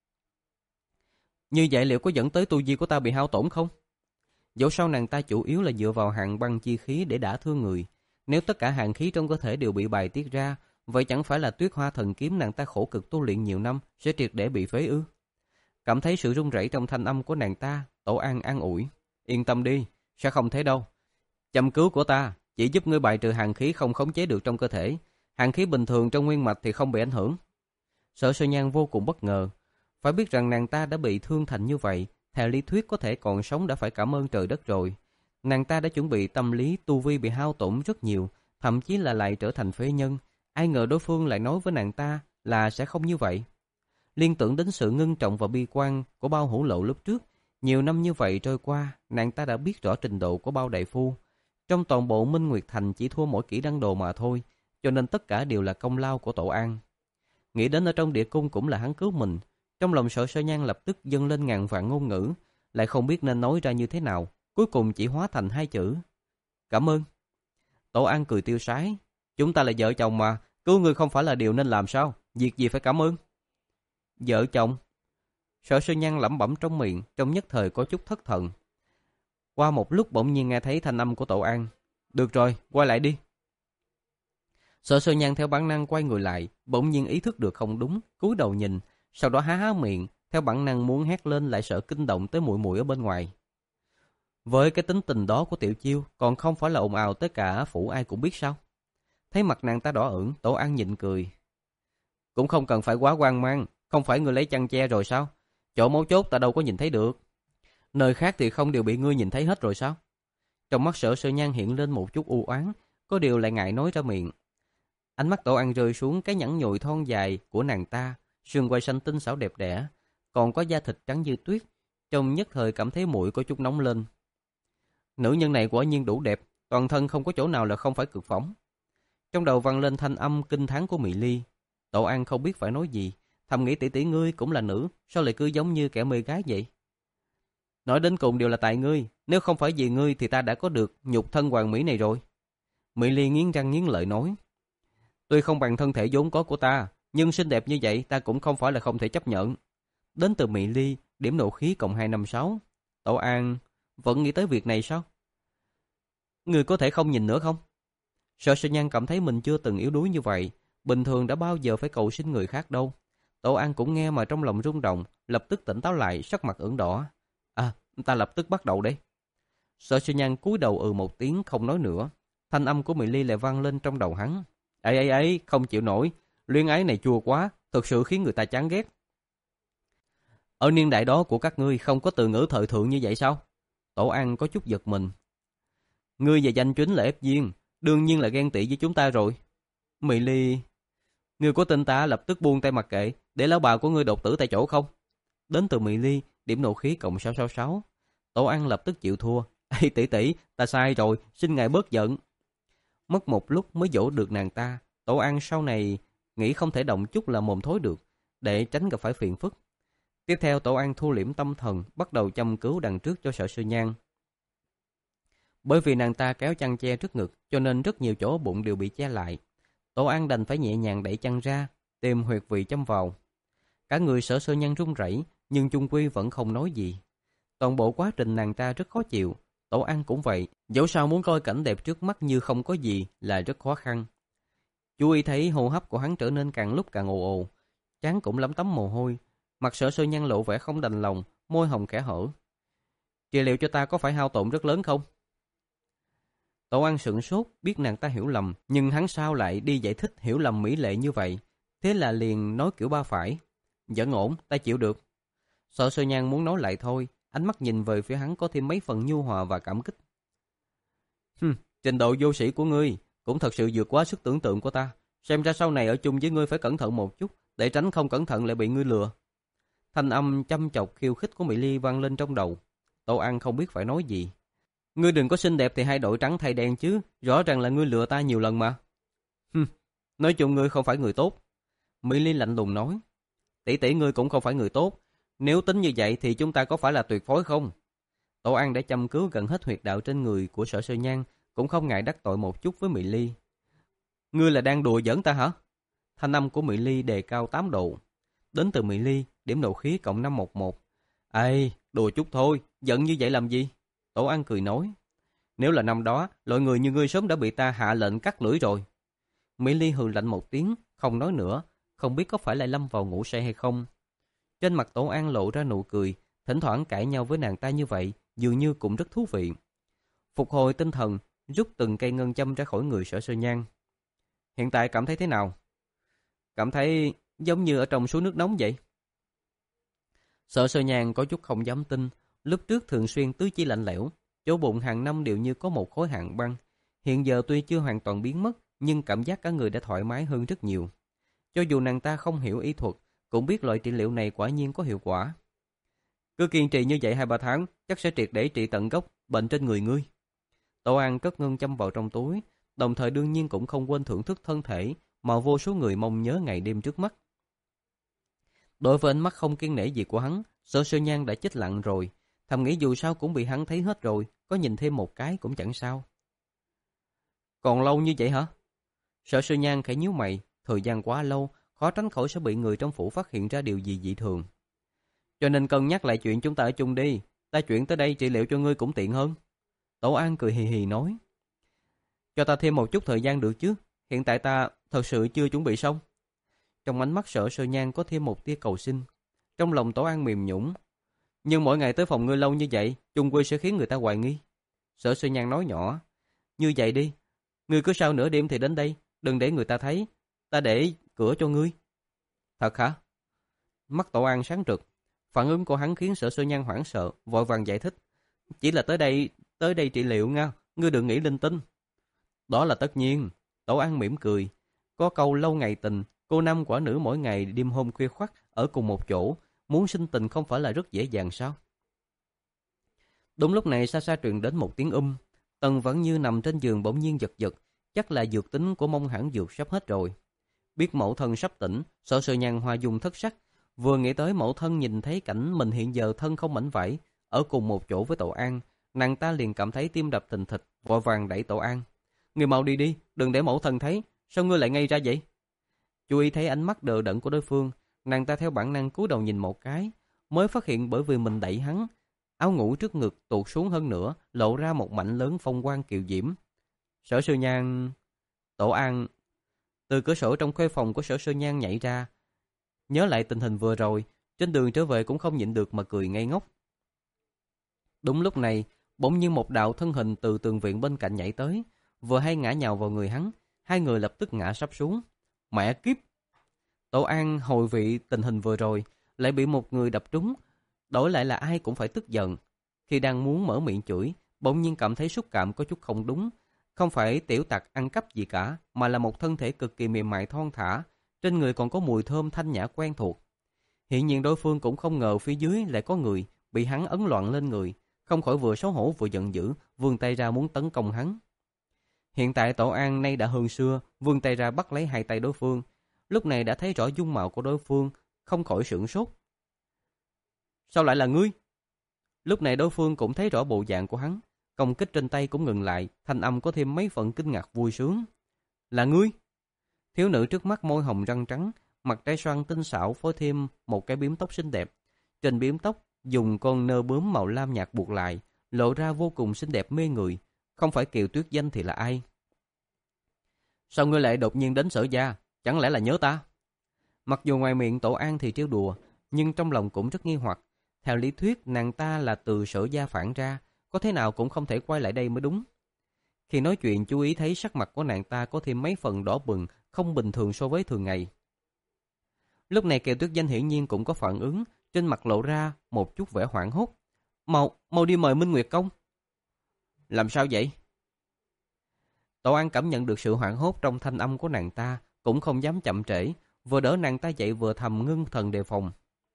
Như vậy liệu có dẫn tới tu vi của ta bị hao tổn không? Dẫu sao nàng ta chủ yếu là dựa vào hàn băng chi khí để đả thương người. Nếu tất cả hàn khí trong cơ thể đều bị bài tiết ra, vậy chẳng phải là Tuyết Hoa Thần Kiếm nàng ta khổ cực tu luyện nhiều năm sẽ triệt để bị phế ư? Cảm thấy sự run rẩy trong thanh âm của nàng ta, Tổ An an ủi. Yên tâm đi, sẽ không thế đâu. Châm cứu của ta chỉ giúp ngươi bài trừ hàn khí không khống chế được trong cơ thể. Hàn khí bình thường trong nguyên mạch thì không bị ảnh hưởng. Sở Sơ Nhan vô cùng bất ngờ. Phải biết rằng nàng ta đã bị thương thành như vậy, theo lý thuyết có thể còn sống đã phải cảm ơn trời đất rồi. Nàng ta đã chuẩn bị tâm lý tu vi bị hao tổn rất nhiều, thậm chí là lại trở thành phế nhân. Ai ngờ đối phương lại nói với nàng ta là sẽ không như vậy. Liên tưởng đến sự ngưng trọng và bi quan của Bao Hữu Lộ lúc trước, nhiều năm như vậy trôi qua, nàng ta đã biết rõ trình độ của Bao đại phu. Trong toàn bộ Minh Nguyệt Thành chỉ thua mỗi kỹ đăng đồ mà thôi, cho nên tất cả đều là công lao của Tổ An. Nghĩ đến ở trong địa cung cũng là hắn cứu mình, trong lòng Sở Sơ Nhan lập tức dâng lên ngàn vạn ngôn ngữ, lại không biết nên nói ra như thế nào, cuối cùng chỉ hóa thành hai chữ: cảm ơn. Tổ An cười tiêu sái. Chúng ta là vợ chồng mà, cứu người không phải là điều nên làm sao, việc gì phải cảm ơn. Vợ chồng? Sở Sơ Nhan lẩm bẩm trong miệng, trong nhất thời có chút thất thần. Qua một lúc bỗng nhiên nghe thấy thanh âm của Tổ An. Được rồi, quay lại đi. Sở Sơ Nhan theo bản năng quay người lại, bỗng nhiên ý thức được không đúng, cúi đầu nhìn, sau đó há há miệng, theo bản năng muốn hét lên lại sợ kinh động tới muội muội ở bên ngoài. Với cái tính tình đó của Tiểu Chiêu, còn không phải là ồn ào tới cả phủ ai cũng biết sao? Thấy mặt nàng ta đỏ ửng, Tổ An nhịn cười. Cũng không cần phải quá hoang mang, không phải ngươi lấy chăn che rồi sao? Chỗ mấu chốt ta đâu có nhìn thấy được. Nơi khác thì không đều bị ngươi nhìn thấy hết rồi sao? Trong mắt Sở Sơ Nhan hiện lên một chút u oán, có điều lại ngại nói ra miệng. Ánh mắt Tổ An rơi xuống cái nhẵn nhụi thon dài của nàng ta, sườn quai xanh tinh xảo đẹp đẽ, còn có da thịt trắng như tuyết, trong nhất thời cảm thấy mũi có chút nóng lên. Nữ nhân này quả nhiên đủ đẹp, toàn thân không có chỗ nào là không phải cực phẩm. Trong đầu vang lên thanh âm kinh thán của Mị Ly. Tổ An không biết phải nói gì, thầm nghĩ tỷ tỷ ngươi cũng là nữ, sao lại cứ giống như kẻ mê gái vậy? Nói đến cùng đều là tại ngươi, nếu không phải vì ngươi thì ta đã có được nhục thân hoàn mỹ này rồi. Mị Ly nghiến răng nghiến lợi nói. Tuy không bằng thân thể vốn có của ta, nhưng xinh đẹp như vậy ta cũng không phải là không thể chấp nhận. Đến từ Mị Ly, điểm nộ khí cộng hai năm sáu. Tổ An vẫn nghĩ tới việc này sao? Ngươi có thể không nhìn nữa không? Sở Sơ Nhan cảm thấy mình chưa từng yếu đuối như vậy, bình thường đã bao giờ phải cầu xin người khác đâu. Tổ An cũng nghe mà trong lòng rung động, lập tức tỉnh táo lại, sắc mặt ửng đỏ. À, ta lập tức bắt đầu đấy. Sở Sơ Nhan cúi đầu ừ một tiếng không nói nữa. Thanh âm của Mị Ly lại vang lên trong đầu hắn. Ấy ấy ấy, không chịu nổi, luyến ái này chua quá, thực sự khiến người ta chán ghét. Ở niên đại đó của các ngươi không có từ ngữ thời thượng như vậy sao? Tổ An có chút giật mình. Ngươi và danh chính là ép viên, đương nhiên là ghen tị với chúng ta rồi. Mị Ly, ngươi có tin ta lập tức buông tay mặc kệ, để lão bà của ngươi đột tử tại chỗ không? Đến từ Mị Ly, điểm nộ khí cộng sáu sáu sáu. Tổ An lập tức chịu thua. Ê tỷ tỷ, ta sai rồi, xin ngài bớt giận. Mất một lúc mới dỗ được nàng ta. Tổ An sau này nghĩ không thể động chút là mồm thối được, để tránh gặp phải phiền phức. Tiếp theo Tổ An thu liễm tâm thần, bắt đầu châm cứu đằng trước cho Sở Sơ Nhan. Bởi vì nàng ta kéo chăn che trước ngực, cho nên rất nhiều chỗ bụng đều bị che lại. Tổ An đành phải nhẹ nhàng đẩy chăn ra, tìm huyệt vị châm vào. Cả người Sở Sơ Nhan run rẩy, nhưng chung quy vẫn không nói gì. Toàn bộ quá trình nàng ta rất khó chịu, Tổ An cũng vậy, dẫu sao muốn coi cảnh đẹp trước mắt như không có gì là rất khó khăn. Chú ý thấy hô hấp của hắn trở nên càng lúc càng ồ ồ, trán cũng lấm tấm mồ hôi, mặt Sở Sơ Nhan lộ vẻ không đành lòng, môi hồng khẽ hở. Trị liệu cho ta có phải hao tổn rất lớn không? Tổ An sửng sốt, biết nàng ta hiểu lầm, nhưng hắn sao lại đi giải thích hiểu lầm mỹ lệ như vậy, thế là liền nói kiểu ba phải. Vẫn ổn, ta chịu được. Sở Sơ Nhan muốn nói lại thôi, ánh mắt nhìn về phía hắn có thêm mấy phần nhu hòa và cảm kích. Hừm, trình độ vô sĩ của ngươi cũng thật sự vượt quá sức tưởng tượng của ta. Xem ra sau này ở chung với ngươi phải cẩn thận một chút, để tránh không cẩn thận lại bị ngươi lừa. Thanh âm chăm chọc khiêu khích của Mỹ Ly vang lên trong đầu. Tô An không biết phải nói gì. Ngươi đừng có xinh đẹp thì hai đội trắng thay đen chứ, rõ ràng là ngươi lừa ta nhiều lần mà. Hừm, nói chung ngươi không phải người tốt. Mỹ Ly lạnh lùng nói. Tỷ tỷ ngươi cũng không phải người tốt. Nếu tính như vậy thì chúng ta có phải là tuyệt phối không? Tổ An đã chăm cứu gần hết huyệt đạo trên người của Sở Sơ Nhan, cũng không ngại đắc tội một chút với Mỹ Ly. Ngươi là đang đùa giỡn ta hả? Thanh âm của Mỹ Ly đề cao tám độ. Đến từ Mỹ Ly, điểm nộ khí cộng năm một một. Ê, đùa chút thôi, giận như vậy làm gì? Tổ An cười nói. Nếu là năm đó, loại người như ngươi sớm đã bị ta hạ lệnh cắt lưỡi rồi. Mỹ Ly hừ lạnh một tiếng, không nói nữa, không biết có phải lại lâm vào ngủ say hay không. Trên mặt Tổ An lộ ra nụ cười, thỉnh thoảng cãi nhau với nàng ta như vậy, dường như cũng rất thú vị. Phục hồi tinh thần, rút từng cây ngân châm ra khỏi người Sở Sơ Nhan. Hiện tại cảm thấy thế nào? Cảm thấy giống như ở trong suối nước nóng vậy. Sở Sơ Nhan có chút không dám tin, lúc trước thường xuyên tứ chi lạnh lẽo, chỗ bụng hàng năm đều như có một khối hàn băng. Hiện giờ tuy chưa hoàn toàn biến mất, nhưng cảm giác cả người đã thoải mái hơn rất nhiều. Cho dù nàng ta không hiểu y thuật, cũng biết loại trị liệu này quả nhiên có hiệu quả. Cứ kiên trì như vậy hai ba tháng, chắc sẽ triệt để trị tận gốc bệnh trên người ngươi. Tổ An cất ngân châm vào trong túi, đồng thời đương nhiên cũng không quên thưởng thức thân thể mà vô số người mong nhớ ngày đêm trước mắt. Đối với ánh mắt không kiên nể gì của hắn, Sở Sơ Nhan đã chết lặng rồi, thầm nghĩ dù sao cũng bị hắn thấy hết rồi, có nhìn thêm một cái cũng chẳng sao. Còn lâu như vậy hả? Sở Sơ Nhan khẽ nhíu mày, thời gian quá lâu, khó tránh khỏi sẽ bị người trong phủ phát hiện ra điều gì dị thường. Cho nên cân nhắc lại chuyện chúng ta ở chung đi, ta chuyển tới đây trị liệu cho ngươi cũng tiện hơn. Tổ An cười hì hì nói. Cho ta thêm một chút thời gian được chứ, hiện tại ta thật sự chưa chuẩn bị xong. Trong ánh mắt Sở Sơ Nhan có thêm một tia cầu xin. Trong lòng Tổ An mềm nhũn. Nhưng mỗi ngày tới phòng ngươi lâu như vậy, chung quy sẽ khiến người ta hoài nghi. Sở Sơ Nhan nói nhỏ. Như vậy đi, ngươi cứ sau nửa đêm thì đến đây, đừng để người ta thấy, ta để cửa cho ngươi. Thật hả? Mắt Tổ An sáng rực. Phản ứng của hắn khiến Sở Sơ Nhan hoảng sợ, vội vàng giải thích. Chỉ là tới đây, tới đây trị liệu nha, ngươi đừng nghĩ linh tinh. Đó là tất nhiên. Tổ An mỉm cười. Có câu lâu ngày tình, cô nam quả nữ mỗi ngày đêm hôm khuya khoắt ở cùng một chỗ, muốn sinh tình không phải là rất dễ dàng sao? Đúng lúc này xa xa truyền đến một tiếng um. Tần vẫn như nằm trên giường bỗng nhiên giật giật, chắc là dược tính của Mông Hãn Dược sắp hết rồi. Biết mẫu thân sắp tỉnh, Sở Sơ Nhan hoa dung thất sắc, vừa nghĩ tới mẫu thân nhìn thấy cảnh mình hiện giờ thân không mảnh vải, ở cùng một chỗ với Tổ An, nàng ta liền cảm thấy tim đập thình thịch, vội vàng đẩy Tổ An. Ngươi mau đi đi, đừng để mẫu thân thấy, sao ngươi lại ngây ra vậy? Chú ý thấy ánh mắt đờ đẫn của đối phương, nàng ta theo bản năng cúi đầu nhìn một cái, mới phát hiện bởi vì mình đẩy hắn, áo ngủ trước ngực tuột xuống hơn nữa, lộ ra một mảnh lớn phong quang kiều diễm. Sở Sơ Nhan... Tổ An... Từ cửa sổ trong khuê phòng của Sở Sơ Nhan nhảy ra, nhớ lại tình hình vừa rồi, trên đường trở về cũng không nhịn được mà cười ngây ngốc. Đúng lúc này, bỗng nhiên một đạo thân hình từ tường viện bên cạnh nhảy tới, vừa hay ngã nhào vào người hắn, hai người lập tức ngã sắp xuống. Mẹ kiếp! Tổ An hồi vị tình hình vừa rồi, lại bị một người đập trúng, đổi lại là ai cũng phải tức giận. Khi đang muốn mở miệng chửi, bỗng nhiên cảm thấy xúc cảm có chút không đúng. Không phải tiểu tặc ăn cắp gì cả, mà là một thân thể cực kỳ mềm mại thon thả, trên người còn có mùi thơm thanh nhã quen thuộc. Hiện nhiên đối phương cũng không ngờ phía dưới lại có người, bị hắn ấn loạn lên người, không khỏi vừa xấu hổ vừa giận dữ, vươn tay ra muốn tấn công hắn. Hiện tại Tổ An nay đã hơn xưa, vươn tay ra bắt lấy hai tay đối phương, lúc này đã thấy rõ dung mạo của đối phương, không khỏi sửng sốt. Sao lại là ngươi? Lúc này đối phương cũng thấy rõ bộ dạng của hắn, công kích trên tay cũng ngừng lại, thanh âm có thêm mấy phần kinh ngạc vui sướng. Là ngươi? Thiếu nữ trước mắt môi hồng răng trắng, mặt trái xoan tinh xảo phối thêm một cái bím tóc xinh đẹp. Trên bím tóc dùng con nơ bướm màu lam nhạt buộc lại, lộ ra vô cùng xinh đẹp mê người. Không phải Kiều Tuyết Danh thì là ai? Sao ngươi lại đột nhiên đến Sở gia? Chẳng lẽ là nhớ ta? Mặc dù ngoài miệng Tổ An thì trêu đùa, nhưng trong lòng cũng rất nghi hoặc. Theo lý thuyết, nàng ta là từ Sở gia phản ra, có thế nào cũng không thể quay lại đây mới đúng. Khi nói chuyện, chú ý thấy sắc mặt của nàng ta có thêm mấy phần đỏ bừng, không bình thường so với thường ngày. Lúc này Kiều Tuyết Danh hiển nhiên cũng có phản ứng, trên mặt lộ ra một chút vẻ hoảng hốt. Mau, mau đi mời Minh Nguyệt Công. Làm sao vậy? Tổ An cảm nhận được sự hoảng hốt trong thanh âm của nàng ta, cũng không dám chậm trễ, vừa đỡ nàng ta dậy vừa thầm ngưng thần đề phòng.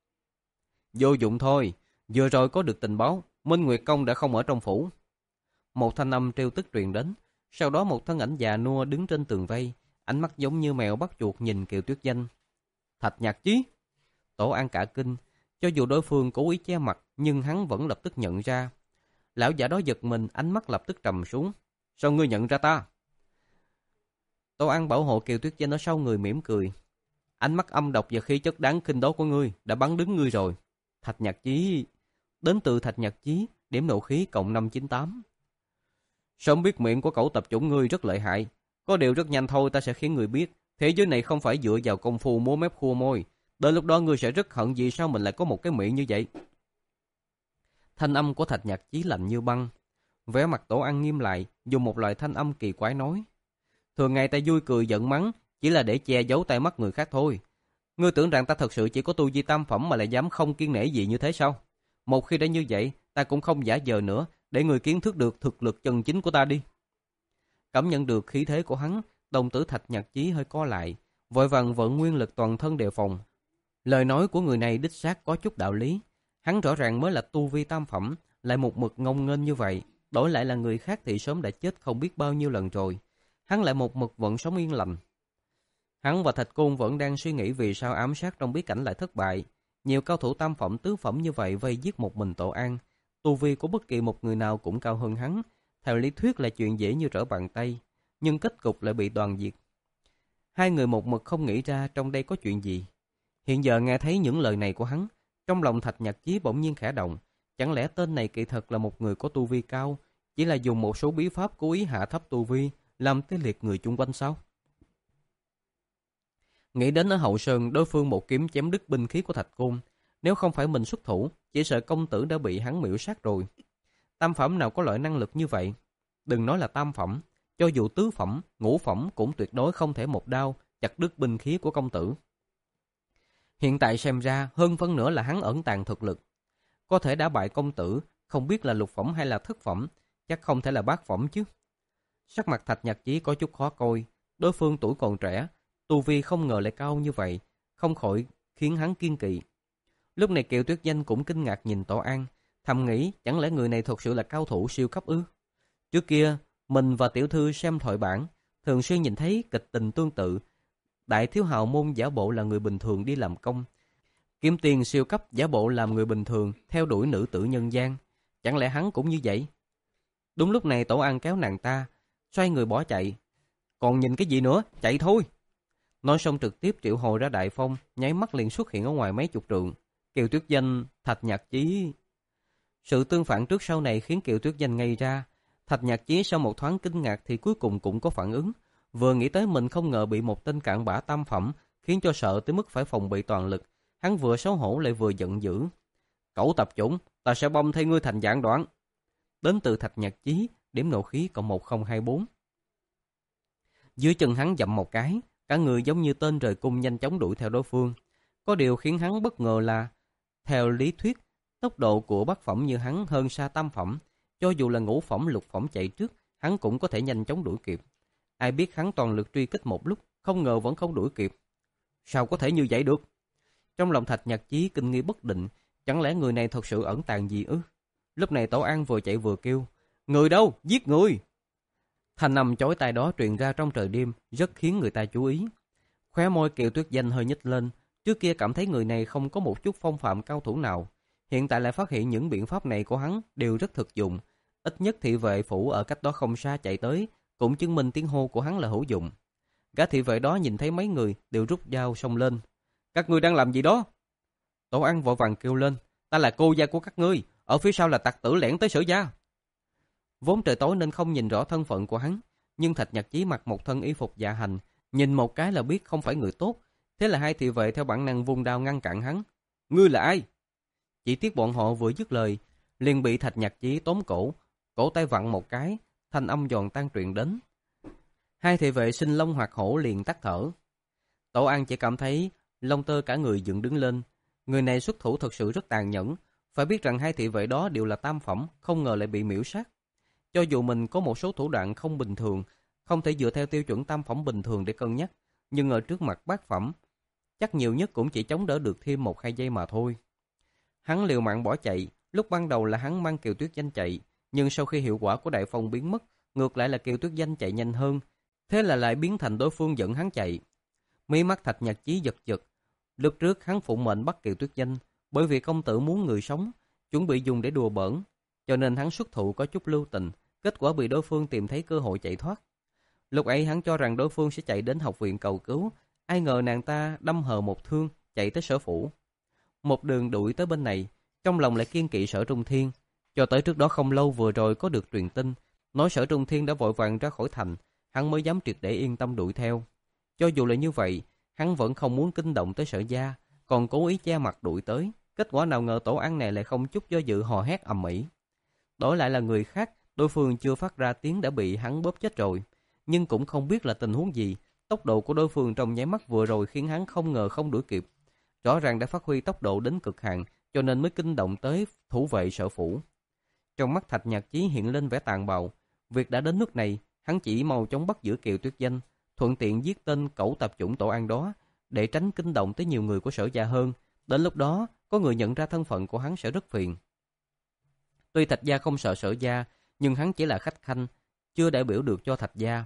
Vô dụng thôi, vừa rồi có được tình báo, Minh Nguyệt Công đã không ở trong phủ. Một thanh âm trêu tức truyền đến, sau đó một thân ảnh già nua đứng trên tường vây, ánh mắt giống như mèo bắt chuột nhìn Kiều Tuyết Danh. Thạch Nhạc Chí. Tổ An cả kinh, cho dù đối phương cố ý che mặt, nhưng hắn vẫn lập tức nhận ra. Lão giả đó giật mình, ánh mắt lập tức trầm xuống. Sao ngươi nhận ra ta? Tổ An bảo hộ Kiều Tuyết Danh ở sau người mỉm cười. Ánh mắt âm độc và khí chất đáng khinh đó của ngươi đã bắn đứng ngươi rồi. Thạch Nhạc Chí. Đến từ Thạch Nhạc Chí, điểm nộ khí cộng năm chín tám. Sớm biết miệng của cẩu tập chủng ngươi rất lợi hại. Có điều rất nhanh thôi ta sẽ khiến ngươi biết. Thế giới này không phải dựa vào công phu múa mép khua môi. Đến lúc đó ngươi sẽ rất hận vì sao mình lại có một cái miệng như vậy. Thanh âm của Thạch Nhạc Chí lạnh như băng. Vẻ mặt Tổ An nghiêm lại, dùng một loại thanh âm kỳ quái nói. Thường ngày ta vui cười giận mắng, chỉ là để che giấu tai mắt người khác thôi. Ngươi tưởng rằng ta thật sự chỉ có tu vi tam phẩm mà lại dám không kiêng nể gì như thế sao? Một khi đã như vậy, ta cũng không giả vờ nữa, để người kiến thức được thực lực chân chính của ta đi. Cảm nhận được khí thế của hắn, đồng tử Thạch Nhạc Chí hơi co lại, vội vàng vận nguyên lực toàn thân đề phòng. Lời nói của người này đích xác có chút đạo lý. Hắn rõ ràng mới là tu vi tam phẩm, lại một mực ngông nghênh như vậy, đổi lại là người khác thì sớm đã chết không biết bao nhiêu lần rồi. Hắn lại một mực vẫn sống yên lành. Hắn và Thạch Côn vẫn đang suy nghĩ vì sao ám sát trong bí cảnh lại thất bại. Nhiều cao thủ tam phẩm tứ phẩm như vậy vây giết một mình Tổ An. Tu vi của bất kỳ một người nào cũng cao hơn hắn. Theo lý thuyết là chuyện dễ như trở bàn tay, nhưng kết cục lại bị đoàn diệt. Hai người một mực không nghĩ ra trong đây có chuyện gì. Hiện giờ nghe thấy những lời này của hắn, trong lòng Thạch Nhạc Chí bỗng nhiên khẽ động. Chẳng lẽ tên này kỳ thật là một người có tu vi cao, chỉ là dùng một số bí pháp cố ý hạ thấp tu vi, làm tê liệt người chung quanh sao? Nghĩ đến ở Hậu Sơn, đối phương một kiếm chém đứt binh khí của Thạch Côn, nếu không phải mình xuất thủ, chỉ sợ công tử đã bị hắn miễu sát rồi. Tam phẩm nào có loại năng lực như vậy? Đừng nói là tam phẩm, cho dù tứ phẩm, ngũ phẩm cũng tuyệt đối không thể một đao chặt đứt binh khí của công tử. Hiện tại xem ra, hơn phân nửa là hắn ẩn tàng thực lực. Có thể đã bại công tử, không biết là lục phẩm hay là thất phẩm, chắc không thể là bát phẩm chứ. Sắc mặt Thạch Nhạc Chí có chút khó coi, đối phương tuổi còn trẻ, tu vi không ngờ lại cao như vậy, không khỏi khiến hắn kiêng kỵ. Lúc này Kiều Tuyết Danh cũng kinh ngạc nhìn Tổ An, thầm nghĩ chẳng lẽ người này thật sự là cao thủ siêu cấp ư? Trước kia, mình và tiểu thư xem thoại bản, thường xuyên nhìn thấy kịch tình tương tự. Đại thiếu hào môn giả bộ là người bình thường đi làm công, kiếm tiền siêu cấp giả bộ làm người bình thường theo đuổi nữ tử nhân gian. Chẳng lẽ hắn cũng như vậy? Đúng lúc này Tổ An kéo nàng ta, xoay người bỏ chạy. Còn nhìn cái gì nữa, chạy thôi! Nói xong trực tiếp triệu hồi ra đại phong, nháy mắt liền xuất hiện ở ngoài mấy chục trượng. Kiều Tuyết Danh, Thạch Nhạc Chí. Sự tương phản trước sau này khiến Kiều Tuyết Danh ngây ra. Thạch Nhạc Chí sau một thoáng kinh ngạc thì cuối cùng cũng có phản ứng. Vừa nghĩ tới mình không ngờ bị một tên cặn bã tam phẩm, khiến cho sợ tới mức phải phòng bị toàn lực. Hắn vừa xấu hổ lại vừa giận dữ. Cẩu tập chủng, ta sẽ băm thay ngươi thành dạng đoạn. Đến từ Thạch Nhạc Chí, điểm nộ khí cộng một không hai bốn. Dưới chân hắn dậm một cái, cả người giống như tên rời cung nhanh chóng đuổi theo đối phương. Có điều khiến hắn bất ngờ là, theo lý thuyết, tốc độ của bát phẩm như hắn hơn xa tam phẩm. Cho dù là ngũ phẩm lục phẩm chạy trước, hắn cũng có thể nhanh chóng đuổi kịp. Ai biết hắn toàn lực truy kích một lúc, không ngờ vẫn không đuổi kịp. Sao có thể như vậy được? Trong lòng Thạch Nhạc Chí kinh nghi bất định, chẳng lẽ người này thật sự ẩn tàng gì ư? Lúc này Tổ An vừa chạy vừa kêu, người đâu, giết người! Thanh âm chói tai đó truyền ra trong trời đêm, rất khiến người ta chú ý. Khóe môi Kiều Tuyết Danh hơi nhếch lên, trước kia cảm thấy người này không có một chút phong phạm cao thủ nào, hiện tại lại phát hiện những biện pháp này của hắn đều rất thực dụng. Ít nhất thị vệ phủ ở cách đó không xa chạy tới, cũng chứng minh tiếng hô của hắn là hữu dụng. Gã thị vệ đó nhìn thấy mấy người đều rút dao xông lên. Các ngươi đang làm gì đó? Tổ An vội vàng kêu lên. Ta là cô gia của các ngươi, ở phía sau là tặc tử lẻn tới Sở gia. Vốn trời tối nên không nhìn rõ thân phận của hắn, nhưng Thạch Nhạc Chí mặc một thân y phục dạ hành, nhìn một cái là biết không phải người tốt. Thế là hai thị vệ theo bản năng vung đao ngăn cản hắn. Ngươi là ai? Chỉ tiếc bọn họ vừa dứt lời, liền bị Thạch Nhạc Chí tóm cổ, cổ tay vặn một cái, thanh âm giòn tan truyền đến. Hai thị vệ sinh lông hoạt hổ liền tắt thở. Tổ An chỉ cảm thấy lông tơ cả người dựng đứng lên. Người này xuất thủ thật sự rất tàn nhẫn. Phải biết rằng hai thị vệ đó đều là tam phẩm, không ngờ lại bị miễu sát. Cho dù mình có một số thủ đoạn không bình thường, không thể dựa theo tiêu chuẩn tam phẩm bình thường để cân nhắc, nhưng ở trước mặt bát phẩm, chắc nhiều nhất cũng chỉ chống đỡ được thêm một hai giây mà thôi. Hắn liều mạng bỏ chạy. Lúc ban đầu là hắn mang Kiều Tuyết Danh chạy, nhưng sau khi hiệu quả của đại phong biến mất, ngược lại là Kiều Tuyết Danh chạy nhanh hơn. Thế là lại biến thành đối phương dẫn hắn chạy. Mí mắt Thạch Nhạc Chí giật giật. Lúc trước hắn phụng mệnh bắt Kiều Tuyết Danh, bởi vì công tử muốn người sống, chuẩn bị dùng để đùa bỡn, cho nên hắn xuất thủ có chút lưu tình, kết quả bị đối phương tìm thấy cơ hội chạy thoát. Lúc ấy hắn cho rằng đối phương sẽ chạy đến học viện cầu cứu, ai ngờ nàng ta đâm hờ một thương, chạy tới Sở phủ. Một đường đuổi tới bên này, trong lòng lại kiên kỵ Sở Trung Thiên, cho tới trước đó không lâu vừa rồi có được truyền tin, nói Sở Trung Thiên đã vội vàng ra khỏi thành, hắn mới dám triệt để yên tâm đuổi theo. Cho dù là như vậy, hắn vẫn không muốn kinh động tới Sở gia, còn cố ý che mặt đuổi tới. Kết quả nào ngờ Tổ An này lại không chút do dự hò hét ầm ĩ. Đổi lại là người khác, đối phương chưa phát ra tiếng đã bị hắn bóp chết rồi, nhưng cũng không biết là tình huống gì. Tốc độ của đối phương trong nháy mắt vừa rồi khiến hắn không ngờ không đuổi kịp. Rõ ràng đã phát huy tốc độ đến cực hạn, cho nên mới kinh động tới thủ vệ Sở phủ. Trong mắt Thạch Nhạc Chí hiện lên vẻ tàn bạo. Việc đã đến nước này, hắn chỉ mau chóng bắt giữ Kiều Tuyết Danh, thuận tiện giết tên cẩu tạp chủng Tổ An đó, để tránh kinh động tới nhiều người của Sở gia hơn. Đến lúc đó, có người nhận ra thân phận của hắn sẽ rất phiền. Tuy Thạch gia không sợ Sở gia, nhưng hắn chỉ là khách khanh, chưa đại biểu được cho Thạch gia.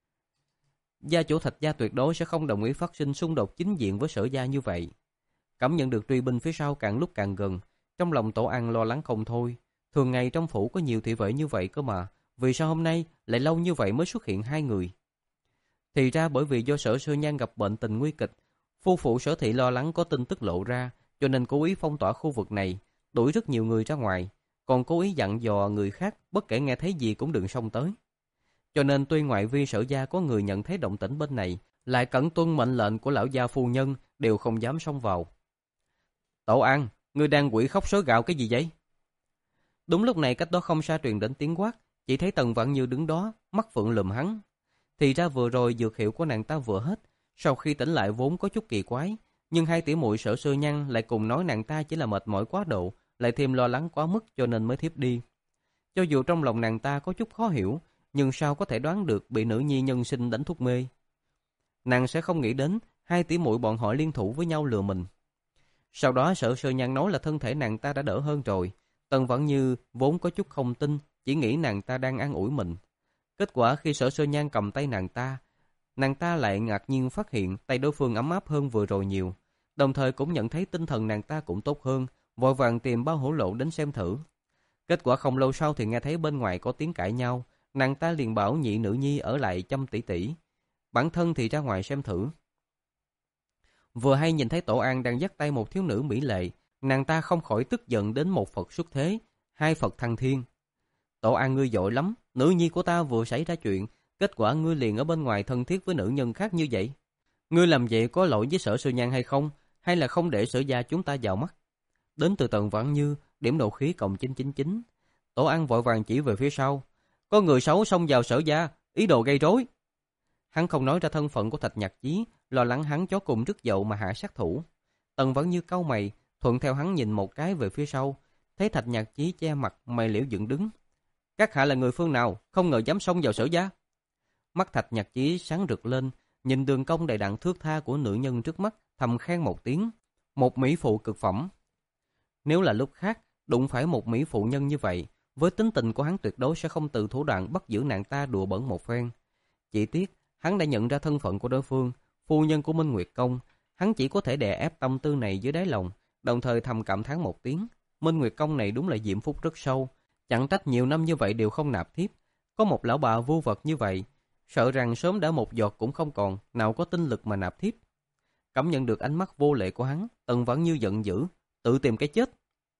Gia chủ Thạch gia tuyệt đối sẽ không đồng ý phát sinh xung đột chính diện với Sở gia như vậy. Cảm nhận được truy binh phía sau càng lúc càng gần, trong lòng Tổ An lo lắng không thôi. Thường ngày trong phủ có nhiều thị vệ như vậy cơ mà, vì sao hôm nay lại lâu như vậy mới xuất hiện hai người? Thì ra bởi vì do Sở Sơ Nhan gặp bệnh tình nguy kịch, phu phụ Sở thị lo lắng có tin tức lộ ra, cho nên cố ý phong tỏa khu vực này, đuổi rất nhiều người ra ngoài, còn cố ý dặn dò người khác bất kể nghe thấy gì cũng đừng xông tới. Cho nên tuy ngoại vi Sở gia có người nhận thấy động tĩnh bên này, lại cẩn tuân mệnh lệnh của lão gia phu nhân, đều không dám xông vào. Tổ An, ngươi đang quỷ khóc sói gạo cái gì vậy? Đúng lúc này cách đó không xa truyền đến tiếng quát, chỉ thấy Tần Vãn Như đứng đó, mắt phượng lườm hắn. Thì ra vừa rồi dược hiệu của nàng ta vừa hết, sau khi tỉnh lại vốn có chút kỳ quái, nhưng hai tỷ muội Sở Sơ Nhan lại cùng nói nàng ta chỉ là mệt mỏi quá độ, lại thêm lo lắng quá mức cho nên mới thiếp đi. Cho dù trong lòng nàng ta có chút khó hiểu, nhưng sao có thể đoán được bị nữ nhi nhân sinh đánh thuốc mê. Nàng sẽ không nghĩ đến hai tỷ muội bọn họ liên thủ với nhau lừa mình. Sau đó Sở Sơ Nhan nói là thân thể nàng ta đã đỡ hơn rồi. Tần Vãn Như vốn có chút không tin, chỉ nghĩ nàng ta đang an ủi mình. Kết quả khi Sở Sơ Nhan cầm tay nàng ta, nàng ta lại ngạc nhiên phát hiện tay đối phương ấm áp hơn vừa rồi nhiều, đồng thời cũng nhận thấy tinh thần nàng ta cũng tốt hơn, vội vàng tìm Bao Hổ Lộ đến xem thử. Kết quả không lâu sau thì nghe thấy bên ngoài có tiếng cãi nhau, nàng ta liền bảo nhị nữ nhi ở lại chăm tỷ tỷ, bản thân thì ra ngoài xem thử. Vừa hay nhìn thấy Tổ An đang dắt tay một thiếu nữ mỹ lệ, nàng ta không khỏi tức giận đến một Phật xuất thế, hai Phật thăng thiên. Tổ An, ngươi dội lắm, nữ nhi của ta vừa xảy ra chuyện, kết quả ngươi liền ở bên ngoài thân thiết với nữ nhân khác như vậy. Ngươi làm vậy có lỗi với Sở Sơ Nhan hay không, hay là không để Sở gia chúng ta vào mắt? Đến từ Tần Vãn Như, điểm nộ khí cộng chín chín chín. Tổ An vội vàng chỉ về phía sau. Có người xấu xông vào Sở gia, ý đồ gây rối. Hắn không nói ra thân phận của Thạch Nhạc Chí, lo lắng hắn chó cùng rứt dậu mà hạ sát thủ. Tần Vãn Như cau mày, thuận theo hắn nhìn một cái về phía sau, thấy Thạch Nhạc Chí che mặt, mày liễu dựng đứng. Các hạ là người phương nào, không ngờ dám xông vào Sở gia? Mắt Thạch Nhạc Chí sáng rực lên, nhìn đường cong đầy đặn thướt tha của nữ nhân trước mắt, thầm khen một tiếng. Một mỹ phụ cực phẩm. Nếu là lúc khác, đụng phải một mỹ phụ nhân như vậy, với tính tình của hắn tuyệt đối sẽ không từ thủ đoạn bắt giữ nàng ta đùa bỡn một phen. Chỉ tiếc, hắn đã nhận ra thân phận của đối phương, phu nhân của Minh Nguyệt Công, hắn chỉ có thể đè ép tâm tư này dưới đáy lòng, đồng thời thầm cảm thán một tiếng. Minh Nguyệt Công này đúng là diễm phúc rất sâu, chẳng trách nhiều năm như vậy đều không nạp thiếp. Có một lão bà vô vật như vậy, sợ rằng sớm đã một giọt cũng không còn, nào có tinh lực mà nạp thiếp. Cảm nhận được ánh mắt vô lệ của hắn, Tần Vãn Như giận dữ, tự tìm cái chết.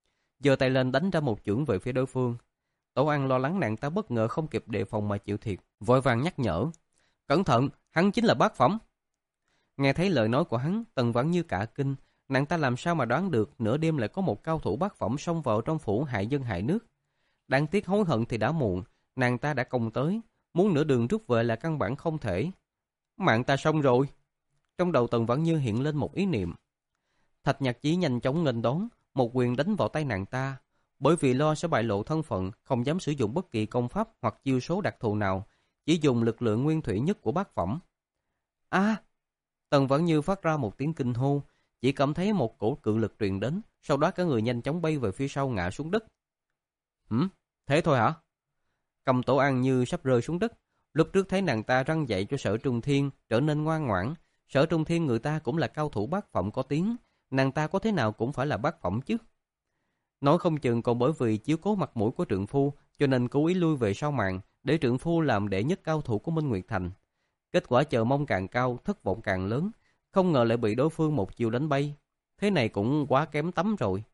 giơ tay lên đánh ra một chưởng về phía đối phương. Tổ An lo lắng nàng ta bất ngờ không kịp đề phòng mà chịu thiệt, vội vàng nhắc nhở. Cẩn thận, hắn chính là bát phẩm. Nghe thấy lời nói của hắn, Tần Vãn Như cả kinh, nàng ta làm sao mà đoán được nửa đêm lại có một cao thủ bát phẩm xông vào trong phủ hại dân hại nước. Đáng tiếc hối hận thì đã muộn, nàng ta đã công tới, muốn nửa đường rút về là căn bản không thể. Mạng ta xong rồi. Trong đầu Tần Vãn Như hiện lên một ý niệm. Thạch Nhạc Chí nhanh chóng nghênh đón, một quyền đánh vào tay nàng ta. Bởi vì lo sẽ bại lộ thân phận, không dám sử dụng bất kỳ công pháp hoặc chiêu số đặc thù nào, chỉ dùng lực lượng nguyên thủy nhất của bát phẩm. A! Tần Vãn Như phát ra một tiếng kinh hô, chỉ cảm thấy một cổ cự lực truyền đến, sau đó cả người nhanh chóng bay về phía sau ngã xuống đất. Hửm? Thế thôi hả? Cầm Tổ An như sắp rơi xuống đất. Lúc trước thấy nàng ta răng dạy cho Sở Trung Thiên trở nên ngoan ngoãn. Sở Trung Thiên người ta cũng là cao thủ bát phẩm có tiếng, nàng ta có thế nào cũng phải là bát phẩm chứ. Nói không chừng còn bởi vì chiếu cố mặt mũi của trượng phu, cho nên cố ý lui về sau màn, để trượng phu làm đệ nhất cao thủ của Minh Nguyệt Thành. Kết quả chờ mong càng cao, thất vọng càng lớn, không ngờ lại bị đối phương một chiều đánh bay. Thế này cũng quá kém tấm rồi.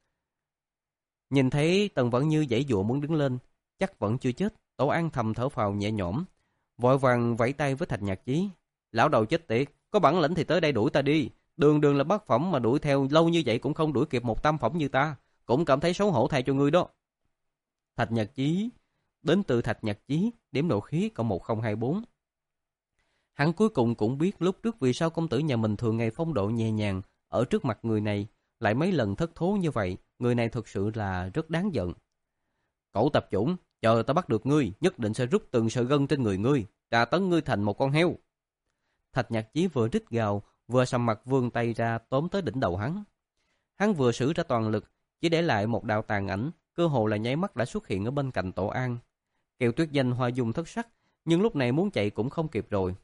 Nhìn thấy Tần Vãn Như giãy giụa muốn đứng lên, chắc vẫn chưa chết, Tổ An thầm thở phào nhẹ nhõm, vội vàng vẫy tay với Thạch Nhạc Chí. Lão đầu chết tiệt, có bản lĩnh thì tới đây đuổi ta đi. Đường đường là bát phẩm mà đuổi theo lâu như vậy cũng không đuổi kịp một tam phẩm như ta, cũng cảm thấy xấu hổ thay cho ngươi đó. Thạch Nhạc Chí, đến từ Thạch Nhạc Chí, điểm độ khí cộng một không hai bốn. Hắn cuối cùng cũng biết lúc trước vì sao công tử nhà mình thường ngày phong độ nhẹ nhàng, ở trước mặt người này lại mấy lần thất thố như vậy, người này thực sự là rất đáng giận. Cậu tập chủng, chờ ta bắt được ngươi, nhất định sẽ rút từng sợi gân trên người ngươi, trà tấn ngươi thành một con heo. Thạch Nhạc Chí vừa rít gào, vừa sầm mặt vươn tay ra tóm tới đỉnh đầu hắn. Hắn vừa sử ra toàn lực, chỉ để lại một đạo tàn ảnh, cơ hồ là nháy mắt đã xuất hiện ở bên cạnh Tổ An. Kiều Tuyết Danh hoa dung thất sắc, nhưng lúc này muốn chạy cũng không kịp rồi.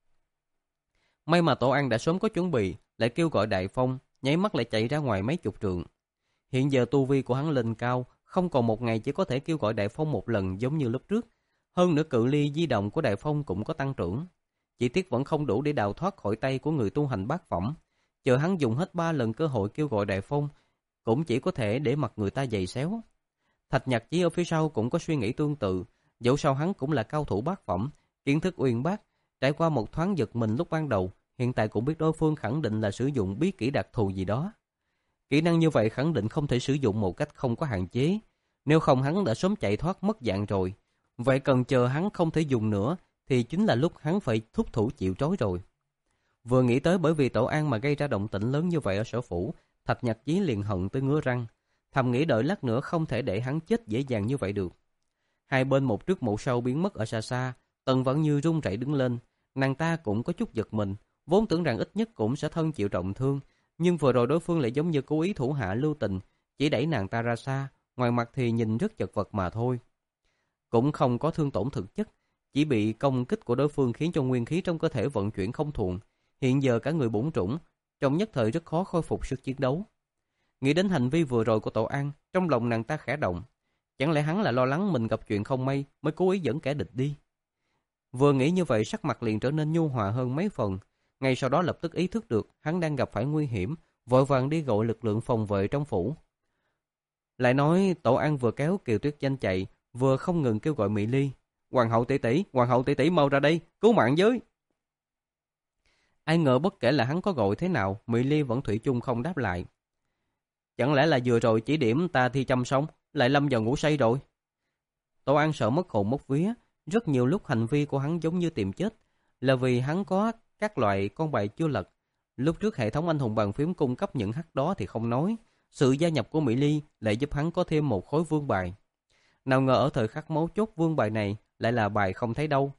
May mà Tổ An đã sớm có chuẩn bị, lại kêu gọi Đại Phong, nháy mắt lại chạy ra ngoài mấy chục trượng. Hiện giờ tu vi của hắn lên cao, không còn một ngày chỉ có thể kêu gọi Đại Phong một lần giống như lúc trước. Hơn nữa cự ly di động của Đại Phong cũng có tăng trưởng. Chỉ tiếc vẫn không đủ để đào thoát khỏi tay của người tu hành bát phẩm. Chờ hắn dùng hết ba lần cơ hội kêu gọi Đại Phong, cũng chỉ có thể để mặt người ta giày xéo. Thạch Nhạc Chí ở phía sau cũng có suy nghĩ tương tự, dẫu sao hắn cũng là cao thủ bát phẩm, kiến thức uyên bác, trải qua một thoáng giật mình lúc ban đầu, hiện tại cũng biết đối phương khẳng định là sử dụng bí kỹ đặc thù gì đó. Kỹ năng như vậy khẳng định không thể sử dụng một cách không có hạn chế, nếu không hắn đã sớm chạy thoát mất dạng rồi. Vậy cần chờ hắn không thể dùng nữa thì chính là lúc hắn phải thúc thủ chịu trói rồi. Vừa nghĩ tới bởi vì Tổ An mà gây ra động tĩnh lớn như vậy ở sở phủ, Thạch Nhạc Chí liền hận tới ngứa răng, thầm nghĩ đợi lát nữa không thể để hắn chết dễ dàng như vậy được. Hai bên một trước một sau biến mất ở xa xa, Tần Vãn Như run rẩy đứng lên, nàng ta cũng có chút giật mình, vốn tưởng rằng ít nhất cũng sẽ thân chịu trọng thương, nhưng vừa rồi đối phương lại giống như cố ý thủ hạ lưu tình, chỉ đẩy nàng ta ra xa, ngoài mặt thì nhìn rất chật vật mà thôi. Cũng không có thương tổn thực chất, chỉ bị công kích của đối phương khiến cho nguyên khí trong cơ thể vận chuyển không thuận, hiện giờ cả người bủn rủn, trong nhất thời rất khó khôi phục sức chiến đấu. Nghĩ đến hành vi vừa rồi của Tổ An, trong lòng nàng ta khẽ động, chẳng lẽ hắn là lo lắng mình gặp chuyện không may mới cố ý dẫn kẻ địch đi. Vừa nghĩ như vậy sắc mặt liền trở nên nhu hòa hơn mấy phần, ngay sau đó lập tức ý thức được hắn đang gặp phải nguy hiểm, vội vàng đi gọi lực lượng phòng vệ trong phủ. Lại nói Tổ An vừa kéo Kiều Tuyết Danh chạy, vừa không ngừng kêu gọi Mỹ Ly, "Hoàng hậu tỷ tỷ, hoàng hậu tỷ tỷ mau ra đây, cứu mạng với." Ai ngờ bất kể là hắn có gọi thế nào, Mỹ Ly vẫn thủy chung không đáp lại. Chẳng lẽ là vừa rồi chỉ điểm ta thi châm xong, lại lâm vào ngủ say rồi? Tổ An sợ mất hồn mất vía, rất nhiều lúc hành vi của hắn giống như tìm chết, là vì hắn có các loại con bài chưa lật. Lúc trước hệ thống anh hùng bàn phím cung cấp những hắc đó thì không nói, sự gia nhập của Mỹ Ly lại giúp hắn có thêm một khối vương bài. Nào ngờ ở thời khắc mấu chốt vương bài này lại là bài không thấy đâu.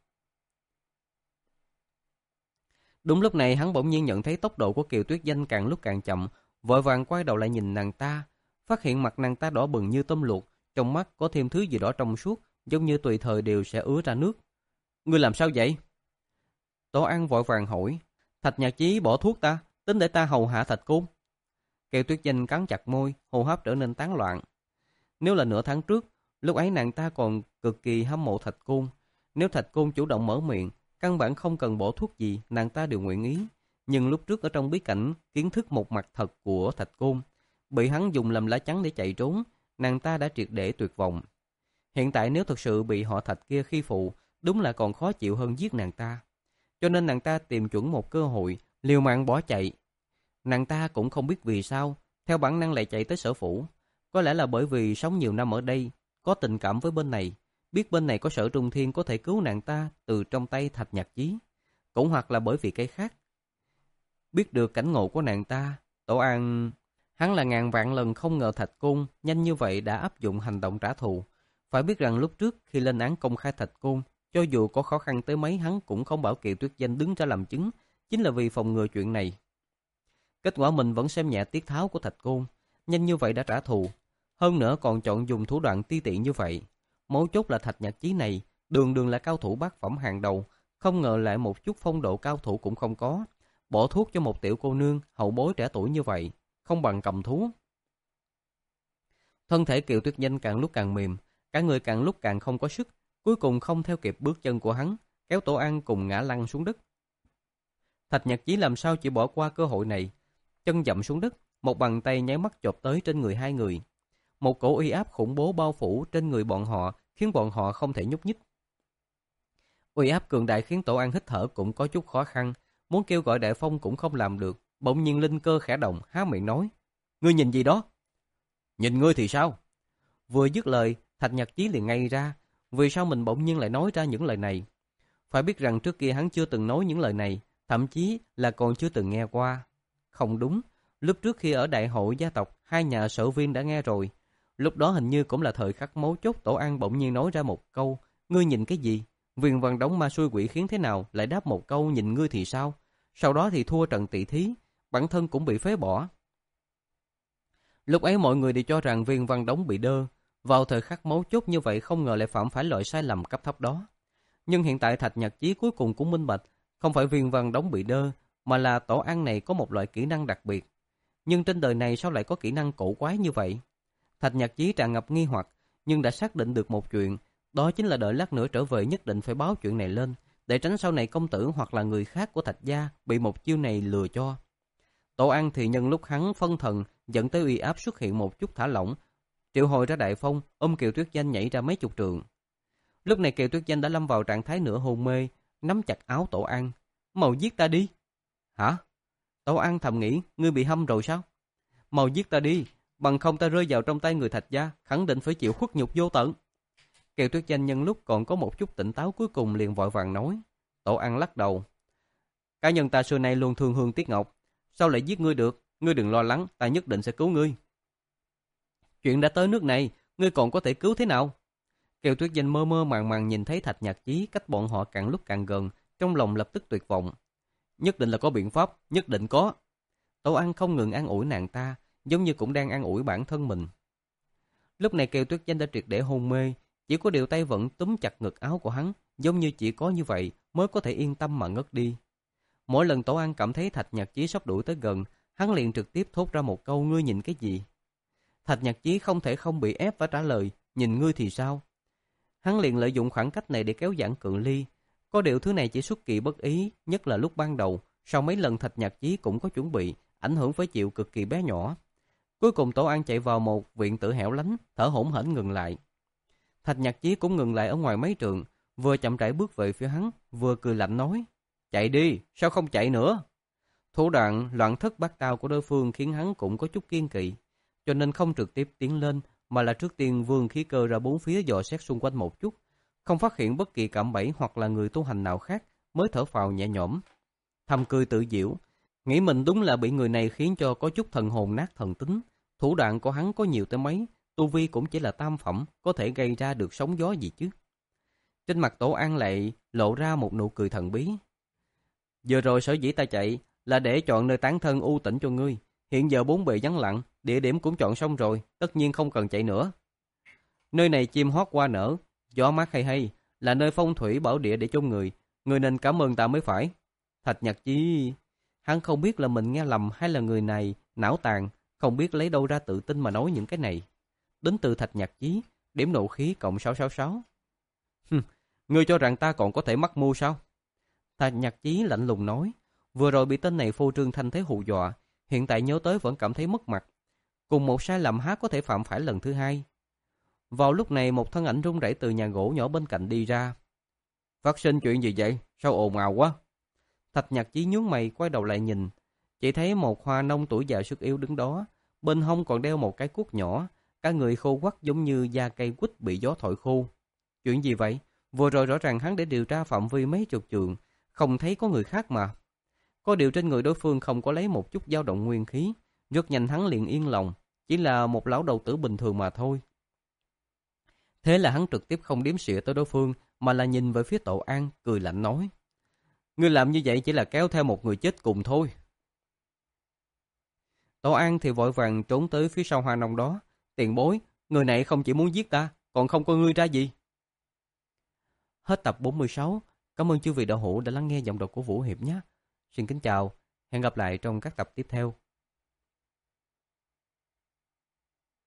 Đúng lúc này hắn bỗng nhiên nhận thấy tốc độ của Kiều Tuyết Danh càng lúc càng chậm, vội vàng quay đầu lại nhìn nàng ta, phát hiện mặt nàng ta đỏ bừng như tôm luộc, trong mắt có thêm thứ gì đó trong suốt, giống như tùy thời đều sẽ ứa ra nước. "Ngươi làm sao vậy?" Tổ An vội vàng hỏi. "Thạch Nhạc Chí bỏ thuốc ta, tính để ta hầu hạ Thạch Côn." Kiều Tuyết Danh cắn chặt môi, hô hấp trở nên tán loạn. Nếu là nửa tháng trước, lúc ấy nàng ta còn cực kỳ hâm mộ Thạch Côn. Nếu Thạch Côn chủ động mở miệng, căn bản không cần bỏ thuốc gì, nàng ta đều nguyện ý. Nhưng lúc trước ở trong bí cảnh kiến thức một mặt thật của Thạch Côn, bị hắn dùng làm lá chắn để chạy trốn, nàng ta đã triệt để tuyệt vọng. Hiện tại nếu thực sự bị họ Thạch kia khi phụ, đúng là còn khó chịu hơn giết nàng ta. Cho nên nàng ta tìm chuẩn một cơ hội, liều mạng bỏ chạy. Nàng ta cũng không biết vì sao, theo bản năng lại chạy tới Sở phủ. Có lẽ là bởi vì sống nhiều năm ở đây, có tình cảm với bên này, biết bên này có Sở Trung Thiên có thể cứu nàng ta từ trong tay Thạch Nhạc Chí. Cũng hoặc là bởi vì cái khác. Biết được cảnh ngộ của nàng ta, Tổ An... Hắn là ngàn vạn lần không ngờ Thạch Côn nhanh như vậy đã áp dụng hành động trả thù. Phải biết rằng lúc trước khi lên án công khai Thạch Côn, cho dù có khó khăn tới mấy hắn cũng không bảo Kiều Tuyết Danh đứng ra làm chứng, chính là vì phòng ngừa chuyện này. Kết quả mình vẫn xem nhẹ tiết tháo của Thạch Côn, nhanh như vậy đã trả thù. Hơn nữa còn chọn dùng thủ đoạn ti tiện như vậy. Mấu chốt là Thạch Nhạc Chí này, đường đường là cao thủ bát phẩm hàng đầu, không ngờ lại một chút phong độ cao thủ cũng không có. Bỏ thuốc cho một tiểu cô nương, hậu bối trẻ tuổi như vậy, không bằng cầm thú. Thân thể Kiều Tuyết Danh càng lúc càng mềm, cả người càng lúc càng không có sức, cuối cùng không theo kịp bước chân của hắn, kéo Tổ An cùng ngã lăn xuống đất. Thạch Nhạc Chí làm sao chỉ bỏ qua cơ hội này, chân dậm xuống đất, một bàn tay nháy mắt chộp tới trên người hai người. Một cổ uy áp khủng bố bao phủ trên người bọn họ, khiến bọn họ không thể nhúc nhích. Uy áp cường đại khiến Tổ An hít thở cũng có chút khó khăn, muốn kêu gọi Đại Phong cũng không làm được. Bỗng nhiên linh cơ khẽ động, há miệng nói: "Ngươi nhìn gì đó?" "Nhìn ngươi thì sao?" Vừa dứt lời, Thạch Nhạc Chí liền ngây ra, vì sao mình bỗng nhiên lại nói ra những lời này? Phải biết rằng trước kia hắn chưa từng nói những lời này, thậm chí là còn chưa từng nghe qua. Không đúng, lúc trước khi ở đại hội gia tộc, hai nhà Sở Viên đã nghe rồi. Lúc đó hình như cũng là thời khắc mấu chốt, Tổ An bỗng nhiên nói ra một câu: "Ngươi nhìn cái gì?" Viền Vàng Đống ma xui quỷ khiến thế nào lại đáp một câu "nhìn ngươi thì sao?" Sau đó thì thua trận tỷ thí, bản thân cũng bị phế bỏ. Lúc ấy mọi người đều cho rằng Viên Văn Đống bị đơ, vào thời khắc mấu chốt như vậy không ngờ lại phạm phải loại sai lầm cấp thấp đó. Nhưng hiện tại Thạch Nhạc Chí cuối cùng cũng minh bạch, không phải Viên Văn Đống bị đơ, mà là Tổ An này có một loại kỹ năng đặc biệt. Nhưng trên đời này sao lại có kỹ năng cổ quái như vậy? Thạch Nhạc Chí tràn ngập nghi hoặc, nhưng đã xác định được một chuyện, đó chính là đợi lát nữa trở về nhất định phải báo chuyện này lên, để tránh sau này công tử hoặc là người khác của Thạch gia bị một chiêu này lừa cho. Tổ An thì nhân lúc hắn phân thần dẫn tới uy áp xuất hiện một chút thả lỏng, triệu hồi ra Đại Phong, ôm Kiều Tuyết Danh nhảy ra mấy chục trượng. Lúc này Kiều Tuyết Danh đã lâm vào trạng thái nửa hôn mê, nắm chặt áo Tổ An: "Mau giết ta đi." "Hả?" Tổ An thầm nghĩ, ngươi bị hâm rồi sao? "Mau giết ta đi, bằng không ta rơi vào trong tay người Thạch gia, khẳng định phải chịu khuất nhục vô tận." Kiều Tuyết Danh nhân lúc còn có một chút tỉnh táo cuối cùng liền vội vàng nói. Tổ An lắc đầu: "Cá nhân ta xưa nay luôn thương Hương Tiết Ngọc, sao lại giết ngươi được? Ngươi đừng lo lắng, ta nhất định sẽ cứu ngươi." "Chuyện đã tới nước này, ngươi còn có thể cứu thế nào?" Kiều Tuyết Danh mơ mơ màng màng nhìn thấy Thạch Nhạc Chí cách bọn họ càng lúc càng gần, trong lòng lập tức tuyệt vọng. "Nhất định là có biện pháp, nhất định có." Tổ An không ngừng an ủi nàng ta, giống như cũng đang an ủi bản thân mình. Lúc này Kiều Tuyết Danh đã triệt để hôn mê, chỉ có điều tay vẫn túm chặt ngực áo của hắn, giống như chỉ có như vậy mới có thể yên tâm mà ngất đi. Mỗi lần Tổ An cảm thấy Thạch Nhạc Chí sắp đuổi tới gần, hắn liền trực tiếp thốt ra một câu: "Ngươi nhìn cái gì?" Thạch Nhạc Chí không thể không bị ép phải trả lời: "Nhìn ngươi thì sao?" Hắn liền lợi dụng khoảng cách này để kéo giãn cự ly. Có điều thứ này chỉ xuất kỳ bất ý, nhất là lúc ban đầu, sau mấy lần Thạch Nhạc Chí cũng có chuẩn bị, ảnh hưởng phải chịu cực kỳ bé nhỏ. Cuối cùng Tổ An chạy vào một viện tử hẻo lánh, thở hổn hển ngừng lại. Thạch Nhạc Chí cũng ngừng lại ở ngoài mấy trượng, vừa chậm rãi bước về phía hắn, vừa cười lạnh nói: "Chạy đi, sao không chạy nữa?" Thủ đoạn loạn thất bát tao của đối phương khiến hắn cũng có chút kiên kỵ, cho nên không trực tiếp tiến lên, mà là trước tiên vươn khí cơ ra bốn phía dò xét xung quanh một chút, không phát hiện bất kỳ cạm bẫy hoặc là người tu hành nào khác, mới thở phào nhẹ nhõm, thầm cười tự giễu, nghĩ mình đúng là bị người này khiến cho có chút thần hồn nát thần tính. Thủ đoạn của hắn có nhiều tới mấy, tu vi cũng chỉ là tam phẩm, có thể gây ra được sóng gió gì chứ? Trên mặt Tổ An lại lộ ra một nụ cười thần bí. "Vừa rồi sở dĩ ta chạy là để chọn nơi tán thân u tĩnh cho ngươi. Hiện giờ bốn bề vắng lặng, địa điểm cũng chọn xong rồi, tất nhiên không cần chạy nữa. Nơi này chim hót hoa nở, gió mát hay hay, là nơi phong thủy bảo địa để chôn người. Ngươi nên cảm ơn ta mới phải." Thạch Nhạc Chí, hắn không biết là mình nghe lầm hay là người này não tàn, không biết lấy đâu ra tự tin mà nói những cái này. Đến từ Thạch Nhạc Chí, điểm nộ khí cộng sáu sáu sáu. "Hừm, ngươi cho rằng ta còn có thể mắc mưu sao?" Thạch Nhạc Chí lạnh lùng nói. Vừa rồi bị tên này phô trương thanh thế hù dọa, hiện tại nhớ tới vẫn cảm thấy mất mặt. Cùng một sai lầm há có thể phạm phải lần thứ hai, Vào lúc này một thân ảnh run rẩy từ nhà gỗ nhỏ bên cạnh đi ra. Phát sinh chuyện gì vậy? Sao ồn ào quá? Thạch Nhạc Chí nhướng mày quay đầu lại nhìn, chỉ thấy một Hoa Nông tuổi già sức yếu đứng đó, bên hông còn đeo một cái cuốc nhỏ, cả người khô quắt giống như da cây quýt bị gió thổi khô. Chuyện gì vậy? Vừa rồi rõ ràng hắn để điều tra phạm vi mấy chục trường, không thấy có người khác mà. Có điều trên người đối phương không có lấy một chút dao động nguyên khí, rất nhanh hắn liền yên lòng, chỉ là một lão đầu tử bình thường mà thôi. Thế là hắn trực tiếp không đếm xỉa tới đối phương, mà là nhìn về phía Tổ An, cười lạnh nói: "Ngươi làm như vậy chỉ là kéo theo một người chết cùng thôi." Tổ An thì vội vàng trốn tới phía sau Hoa Nông đó. "Tiền bối, người này không chỉ muốn giết ta, còn không coi ngươi ra gì." Hết tập bốn mươi sáu. Cảm ơn chư vị đạo hữu đã lắng nghe giọng đọc của Vũ Hiệp nhé. Xin kính chào, hẹn gặp lại trong các tập tiếp theo.